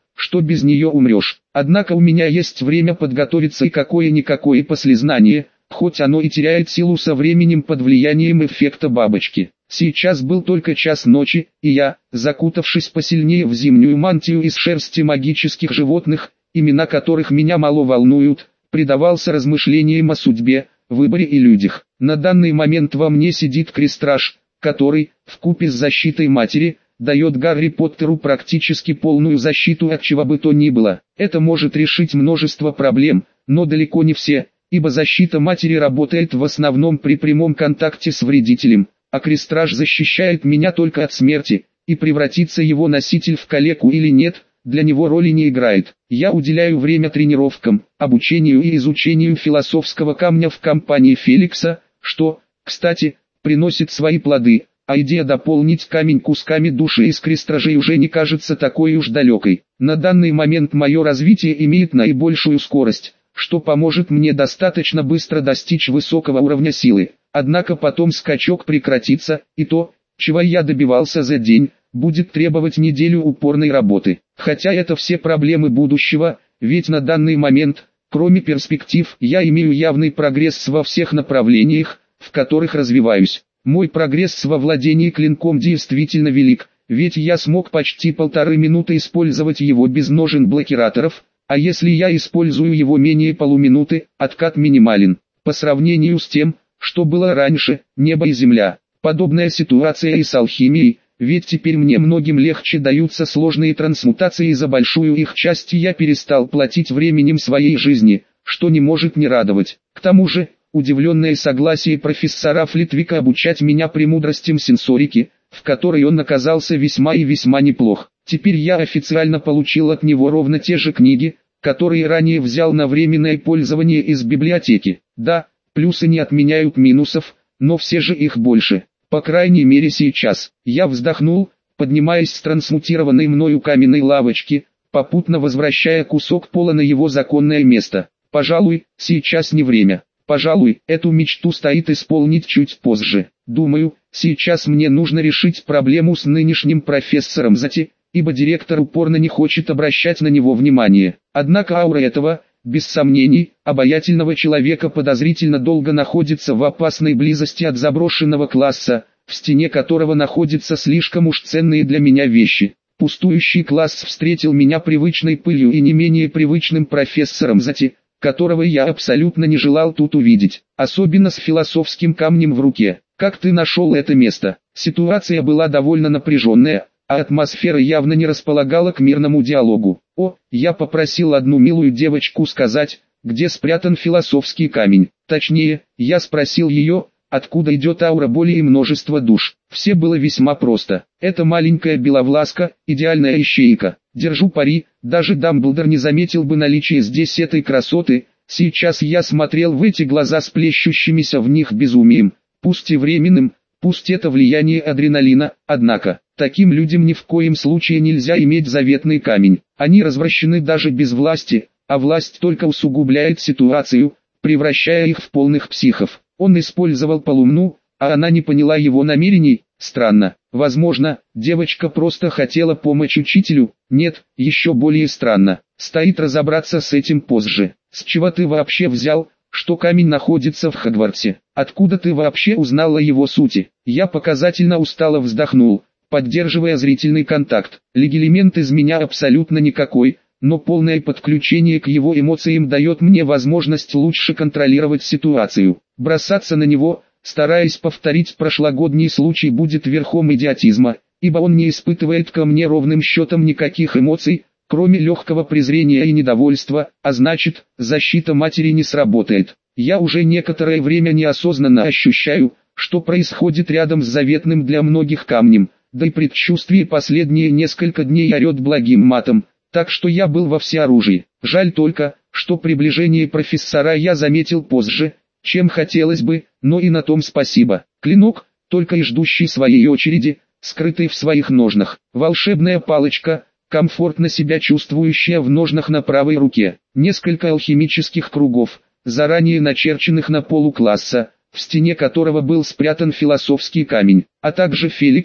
что без нее умрешь. Однако у меня есть время подготовиться и какое-никакое послезнание, хоть оно и теряет силу со временем под влиянием эффекта бабочки. Сейчас был только час ночи, и я, закутавшись посильнее в зимнюю мантию из шерсти магических животных, имена которых меня мало волнуют, предавался размышлениям о судьбе, выборе и людях. На данный момент во мне сидит крестраж, который, вкупе с защитой матери, дает Гарри Поттеру практически полную защиту от чего бы то ни было. Это может решить множество проблем, но далеко не все, ибо защита матери работает в основном при прямом контакте с вредителем, а крестраж защищает меня только от смерти, и превратится его носитель в калеку или нет, для него роли не играет. Я уделяю время тренировкам, обучению и изучению философского камня в компании Феликса, что, кстати, приносит свои плоды, а идея дополнить камень кусками души из крестражей уже не кажется такой уж далекой. На данный момент мое развитие имеет наибольшую скорость, что поможет мне достаточно быстро достичь высокого уровня силы. Однако потом скачок прекратится, и то, чего я добивался за день, будет требовать неделю упорной работы. Хотя это все проблемы будущего, ведь на данный момент, кроме перспектив, я имею явный прогресс во всех направлениях, в которых развиваюсь. Мой прогресс во владении клинком действительно велик, ведь я смог почти 1,5 минуты использовать его без ножен-блокираторов, а если я использую его менее полуминуты, откат минимален. По сравнению с тем, что было раньше, небо и земля. Подобная ситуация и с алхимией, ведь теперь мне многим легче даются сложные трансмутации, и за большую их часть я перестал платить временем своей жизни, что не может не радовать. К тому же, удивленное согласие профессора Флитвика обучать меня премудростям сенсорики, в которой он оказался весьма и весьма неплох. Теперь я официально получил от него ровно те же книги, которые ранее взял на временное пользование из библиотеки. Да, плюсы не отменяют минусов, но все же их больше. По крайней мере сейчас. Я вздохнул, поднимаясь с трансмутированной мною каменной лавочки, попутно возвращая кусок пола на его законное место. Пожалуй, сейчас не время. Пожалуй, эту мечту стоит исполнить чуть позже. Думаю, сейчас мне нужно решить проблему с нынешним профессором Зати, ибо директор упорно не хочет обращать на него внимание. Однако аура этого, без сомнений, обаятельного человека подозрительно долго находится в опасной близости от заброшенного класса, в стене которого находятся слишком уж ценные для меня вещи. Пустующий класс встретил меня привычной пылью и не менее привычным профессором Зати, которого я абсолютно не желал тут увидеть, особенно с философским камнем в руке. «Как ты нашел это место?» Ситуация была довольно напряженная, а атмосфера явно не располагала к мирному диалогу. Я попросил одну милую девочку сказать, где спрятан философский камень. Точнее, я спросил ее, откуда идет аура боли и множество душ. Все было весьма просто. Это маленькая беловласка, идеальная ищейка. Держу пари, даже Дамблдор не заметил бы наличие здесь этой красоты. Сейчас я смотрел в эти глаза с плещущимися в них безумием, пусть и временным, пусть это влияние адреналина, однако, таким людям ни в коем случае нельзя иметь заветный камень. Они развращены даже без власти, а власть только усугубляет ситуацию, превращая их в полных психов. Он использовал полумну, а она не поняла его намерений. Странно. Возможно, девочка просто хотела помочь учителю. Нет, еще более странно. Стоит разобраться с этим позже. С чего ты вообще взял, что камень находится в Хогвартсе? Откуда ты вообще узнала его сути? Я показательно устало вздохнул, поддерживая зрительный контакт. Легилимент из меня абсолютно никакой, но полное подключение к его эмоциям дает мне возможность лучше контролировать ситуацию. Бросаться на него, стараясь повторить прошлогодний случай, будет верхом идиотизма, ибо он не испытывает ко мне ровным счетом никаких эмоций, кроме легкого презрения и недовольства, а значит, защита матери не сработает. Я уже некоторое время неосознанно ощущаю, что происходит рядом с заветным для многих камнем, да и предчувствие последние несколько дней орет благим матом, так что я был во всеоружии. Жаль только, что приближение профессора я заметил позже, чем хотелось бы, но и на том спасибо. Клинок, только и ждущий своей очереди, скрытый в своих ножнах. Волшебная палочка, комфортно себя чувствующая в ножнах на правой руке. Несколько алхимических кругов, заранее начерченных на полу класса, в стене которого был спрятан философский камень, а также Феликс,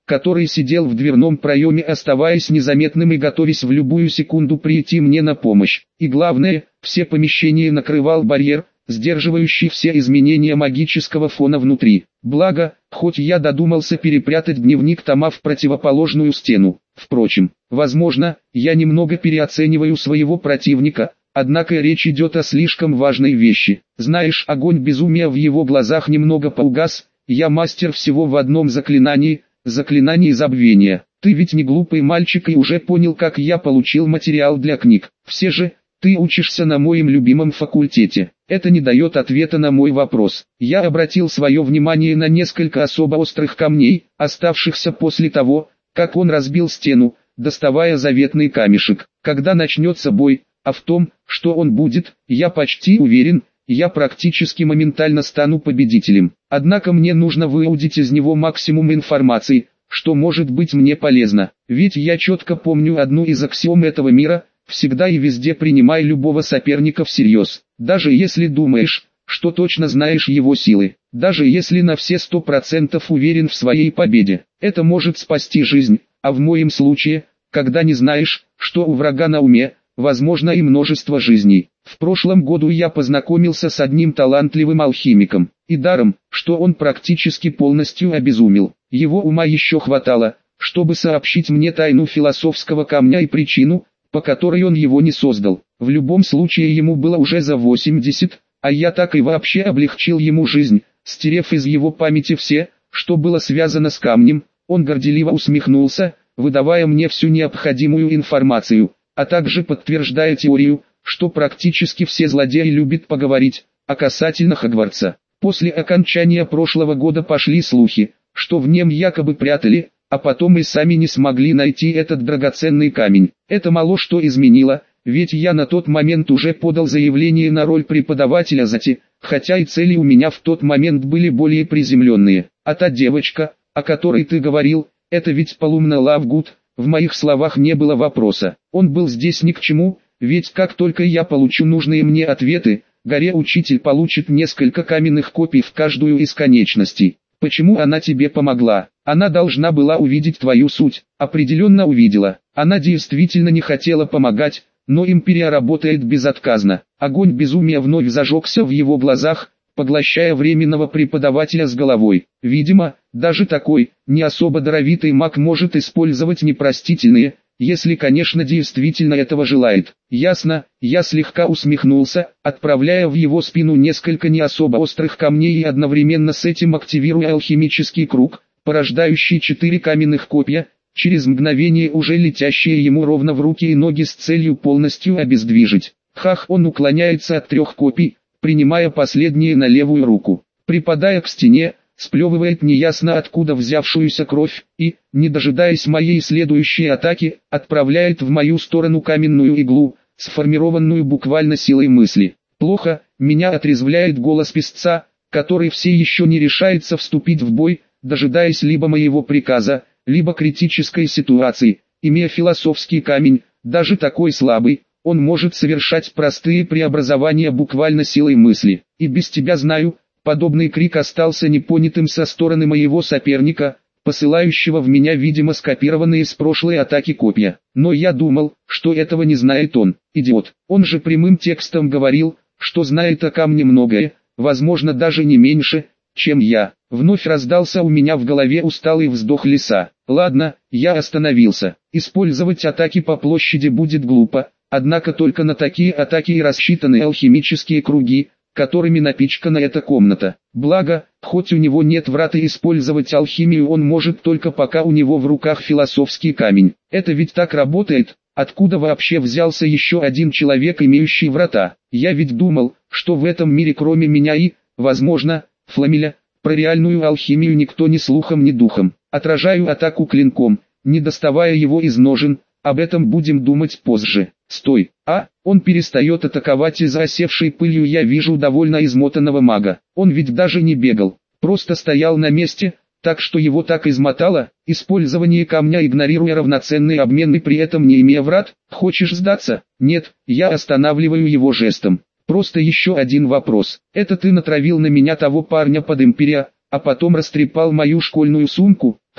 который сидел в дверном проеме, оставаясь незаметным и готовясь в любую секунду прийти мне на помощь. И главное, все помещения накрывал барьер, сдерживающий все изменения магического фона внутри. Благо, хоть я додумался перепрятать дневник тома в противоположную стену. Впрочем, возможно, я немного переоцениваю своего противника, однако речь идет о слишком важной вещи. Знаешь, огонь безумия в его глазах немного поугас. Я мастер всего в одном заклинании — заклинании забвения. Ты ведь не глупый мальчик и уже понял, как я получил материал для книг. Все же, ты учишься на моем любимом факультете. Это не дает ответа на мой вопрос. Я обратил свое внимание на несколько особо острых камней, оставшихся после того, как он разбил стену, доставая заветный камешек. Когда начнется бой, а в том, что он будет, я почти уверен, я практически моментально стану победителем. Однако мне нужно выудить из него максимум информации, что может быть мне полезно. Ведь я четко помню одну из аксиом этого мира: всегда и везде принимай любого соперника всерьез. Даже если думаешь, что точно знаешь его силы. Даже если на все 100% уверен в своей победе. Это может спасти жизнь, а в моем случае, когда не знаешь, что у врага на уме, возможно и множество жизней. В прошлом году я познакомился с одним талантливым алхимиком, и даром, что он практически полностью обезумел. Его ума еще хватало, чтобы сообщить мне тайну философского камня и причину, по которой он его не создал. В любом случае ему было уже за 80, а я так и вообще облегчил ему жизнь, стерев из его памяти все, что было связано с камнем. Он горделиво усмехнулся, выдавая мне всю необходимую информацию, а также подтверждая теорию, что практически все злодеи любят поговорить, а касательно Хогвартса. После окончания прошлого года пошли слухи, что в нем якобы прятали, а потом и сами не смогли найти этот драгоценный камень. Это мало что изменило, ведь я на тот момент уже подал заявление на роль преподавателя ЗАТИ, хотя и цели у меня в тот момент были более приземленные. А та девочка, о которой ты говорил, это ведь Полумна Лавгуд. В моих словах не было вопроса. Он был здесь ни к чему, ведь как только я получу нужные мне ответы, горе-учитель получит несколько каменных копий в каждую из конечностей. Почему она тебе помогла? Она должна была увидеть твою суть. Определенно увидела. Она действительно не хотела помогать, но империя работает безотказно. Огонь безумия вновь зажегся в его глазах, поглощая временного преподавателя с головой. Видимо, даже такой, не особо даровитый маг может использовать непростительные, если, конечно, действительно этого желает. Ясно, я слегка усмехнулся, отправляя в его спину несколько не особо острых камней и одновременно с этим активируя алхимический круг, порождающий 4 каменных копья, через мгновение уже летящие ему ровно в руки и ноги с целью полностью обездвижить. Хах, он уклоняется от 3 копий, принимая последние на левую руку. Припадая к стене, сплевывает неясно откуда взявшуюся кровь и, не дожидаясь моей следующей атаки, отправляет в мою сторону каменную иглу, сформированную буквально силой мысли. Плохо, меня отрезвляет голос песца, который все еще не решается вступить в бой, дожидаясь либо моего приказа, либо критической ситуации. Имея философский камень, даже такой слабый, он может совершать простые преобразования буквально силой мысли. И без тебя знаю, подобный крик остался непонятым со стороны моего соперника, посылающего в меня, видимо, скопированные с прошлой атаки копья. Но я думал, что этого не знает он, идиот. Он же прямым текстом говорил, что знает о камне многое, возможно даже не меньше, чем я. Вновь раздался у меня в голове усталый вздох лиса. Ладно, я остановился. Использовать атаки по площади будет глупо, однако только на такие атаки и рассчитаны алхимические круги, которыми напичкана эта комната. Благо, хоть у него нет врат и использовать алхимию он может только пока у него в руках философский камень. Это ведь так работает. Откуда вообще взялся еще один человек, имеющий врата? Я ведь думал, что в этом мире кроме меня и, возможно, Фламеля, про реальную алхимию никто ни слухом ни духом. Отражаю атаку клинком, не доставая его из ножен, об этом будем думать позже. Стой, он перестает атаковать, из-за осевшей пылью я вижу довольно измотанного мага. Он ведь даже не бегал, просто стоял на месте, так что его так измотало. Использование камня, игнорируя равноценный обмен и при этом не имея врат. Хочешь сдаться? Нет, я останавливаю его жестом. Просто еще один вопрос. Это ты натравил на меня того парня под империя, а потом растрепал мою школьную сумку? Хах,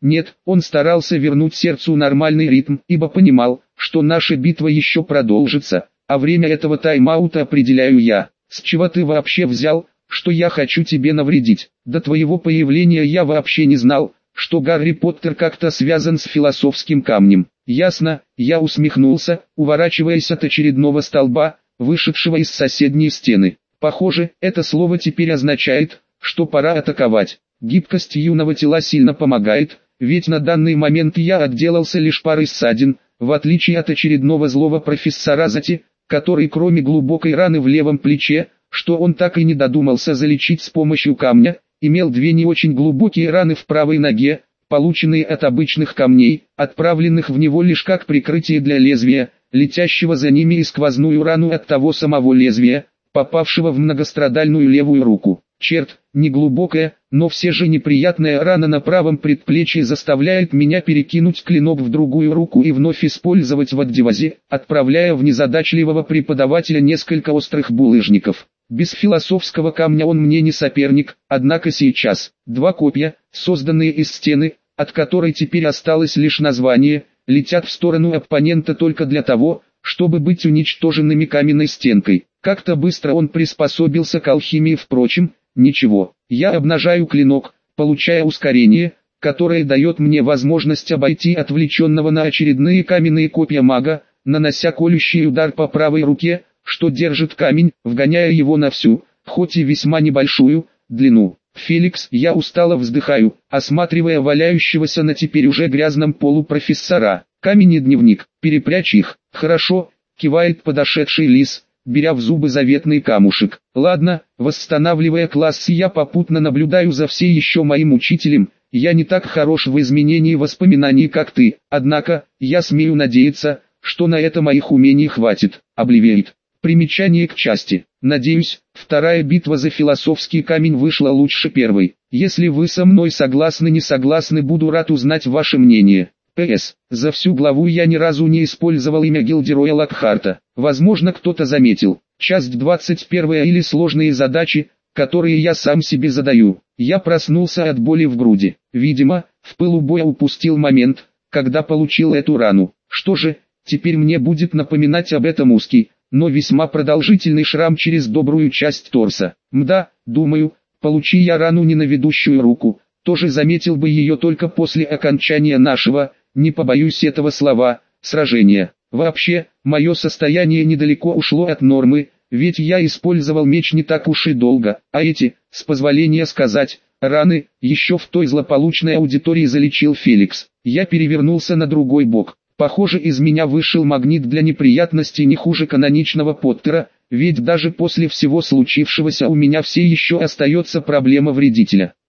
Нет, он старался вернуть сердцу нормальный ритм, ибо понимал, что наша битва еще продолжится, а время этого тайм-аута определяю я. С чего ты вообще взял, что я хочу тебе навредить? До твоего появления я вообще не знал, что Гарри Поттер как-то связан с философским камнем. Ясно, я усмехнулся, уворачиваясь от очередного столба, вышедшего из соседней стены. Похоже, это слово теперь означает, что пора атаковать. Гибкость юного тела сильно помогает, ведь на данный момент я отделался лишь парой ссадин, в отличие от очередного злого профессора Зати, который кроме глубокой раны в левом плече, что он так и не додумался залечить с помощью камня, имел две не очень глубокие раны в правой ноге, полученные от обычных камней, отправленных в него лишь как прикрытие для лезвия, летящего за ними и сквозную рану от того самого лезвия, попавшего в многострадальную левую руку. Черт, не глубокая, но все же неприятная рана на правом предплечье заставляет меня перекинуть клинок в другую руку и вновь использовать в отдевазе, отправляя в незадачливого преподавателя несколько острых булыжников. Без философского камня он мне не соперник, однако сейчас, два копья, созданные из стены, от которой теперь осталось лишь название, летят в сторону оппонента только для того, чтобы быть уничтоженными каменной стенкой. Как-то быстро он приспособился к алхимии, впрочем, ничего. Я обнажаю клинок, получая ускорение, которое дает мне возможность обойти отвлеченного на очередные каменные копья мага, нанося колющий удар по правой руке, что держит камень, вгоняя его на всю, хоть и весьма небольшую, длину. «Феликс», я устало вздыхаю, осматривая валяющегося на теперь уже грязном полу профессора. «Камень и дневник, перепрячь их». «Хорошо», кивает подошедший лис, беря в зубы заветный камушек. «Ладно», восстанавливая класс, я попутно наблюдаю за все еще моим учителем. Я не так хорош в изменении воспоминаний, как ты, однако, я смею надеяться, что на это моих умений хватит. Обливиет. Примечание к части. Надеюсь, вторая битва за философский камень вышла лучше первой. Если вы со мной согласны, не согласны, буду рад узнать ваше мнение. П.С. За всю главу я ни разу не использовал имя Гилдероя Локхарта. Возможно, кто-то заметил. Часть 21 или сложные задачи, которые я сам себе задаю. Я проснулся от боли в груди. Видимо, в пылу боя упустил момент, когда получил эту рану. Что же, теперь мне будет напоминать об этом узкий, но весьма продолжительный шрам через добрую часть торса. Мда, думаю, получи я рану не на ведущую руку, тоже заметил бы ее только после окончания нашего, не побоюсь этого слова, сражения. Вообще, мое состояние недалеко ушло от нормы, ведь я использовал меч не так уж и долго, а эти, с позволения сказать, раны, еще в той злополучной аудитории залечил Феликс. Я перевернулся на другой бок. Похоже, из меня вышел магнит для неприятностей не хуже каноничного Поттера, ведь даже после всего случившегося у меня все еще остается проблема вредителя.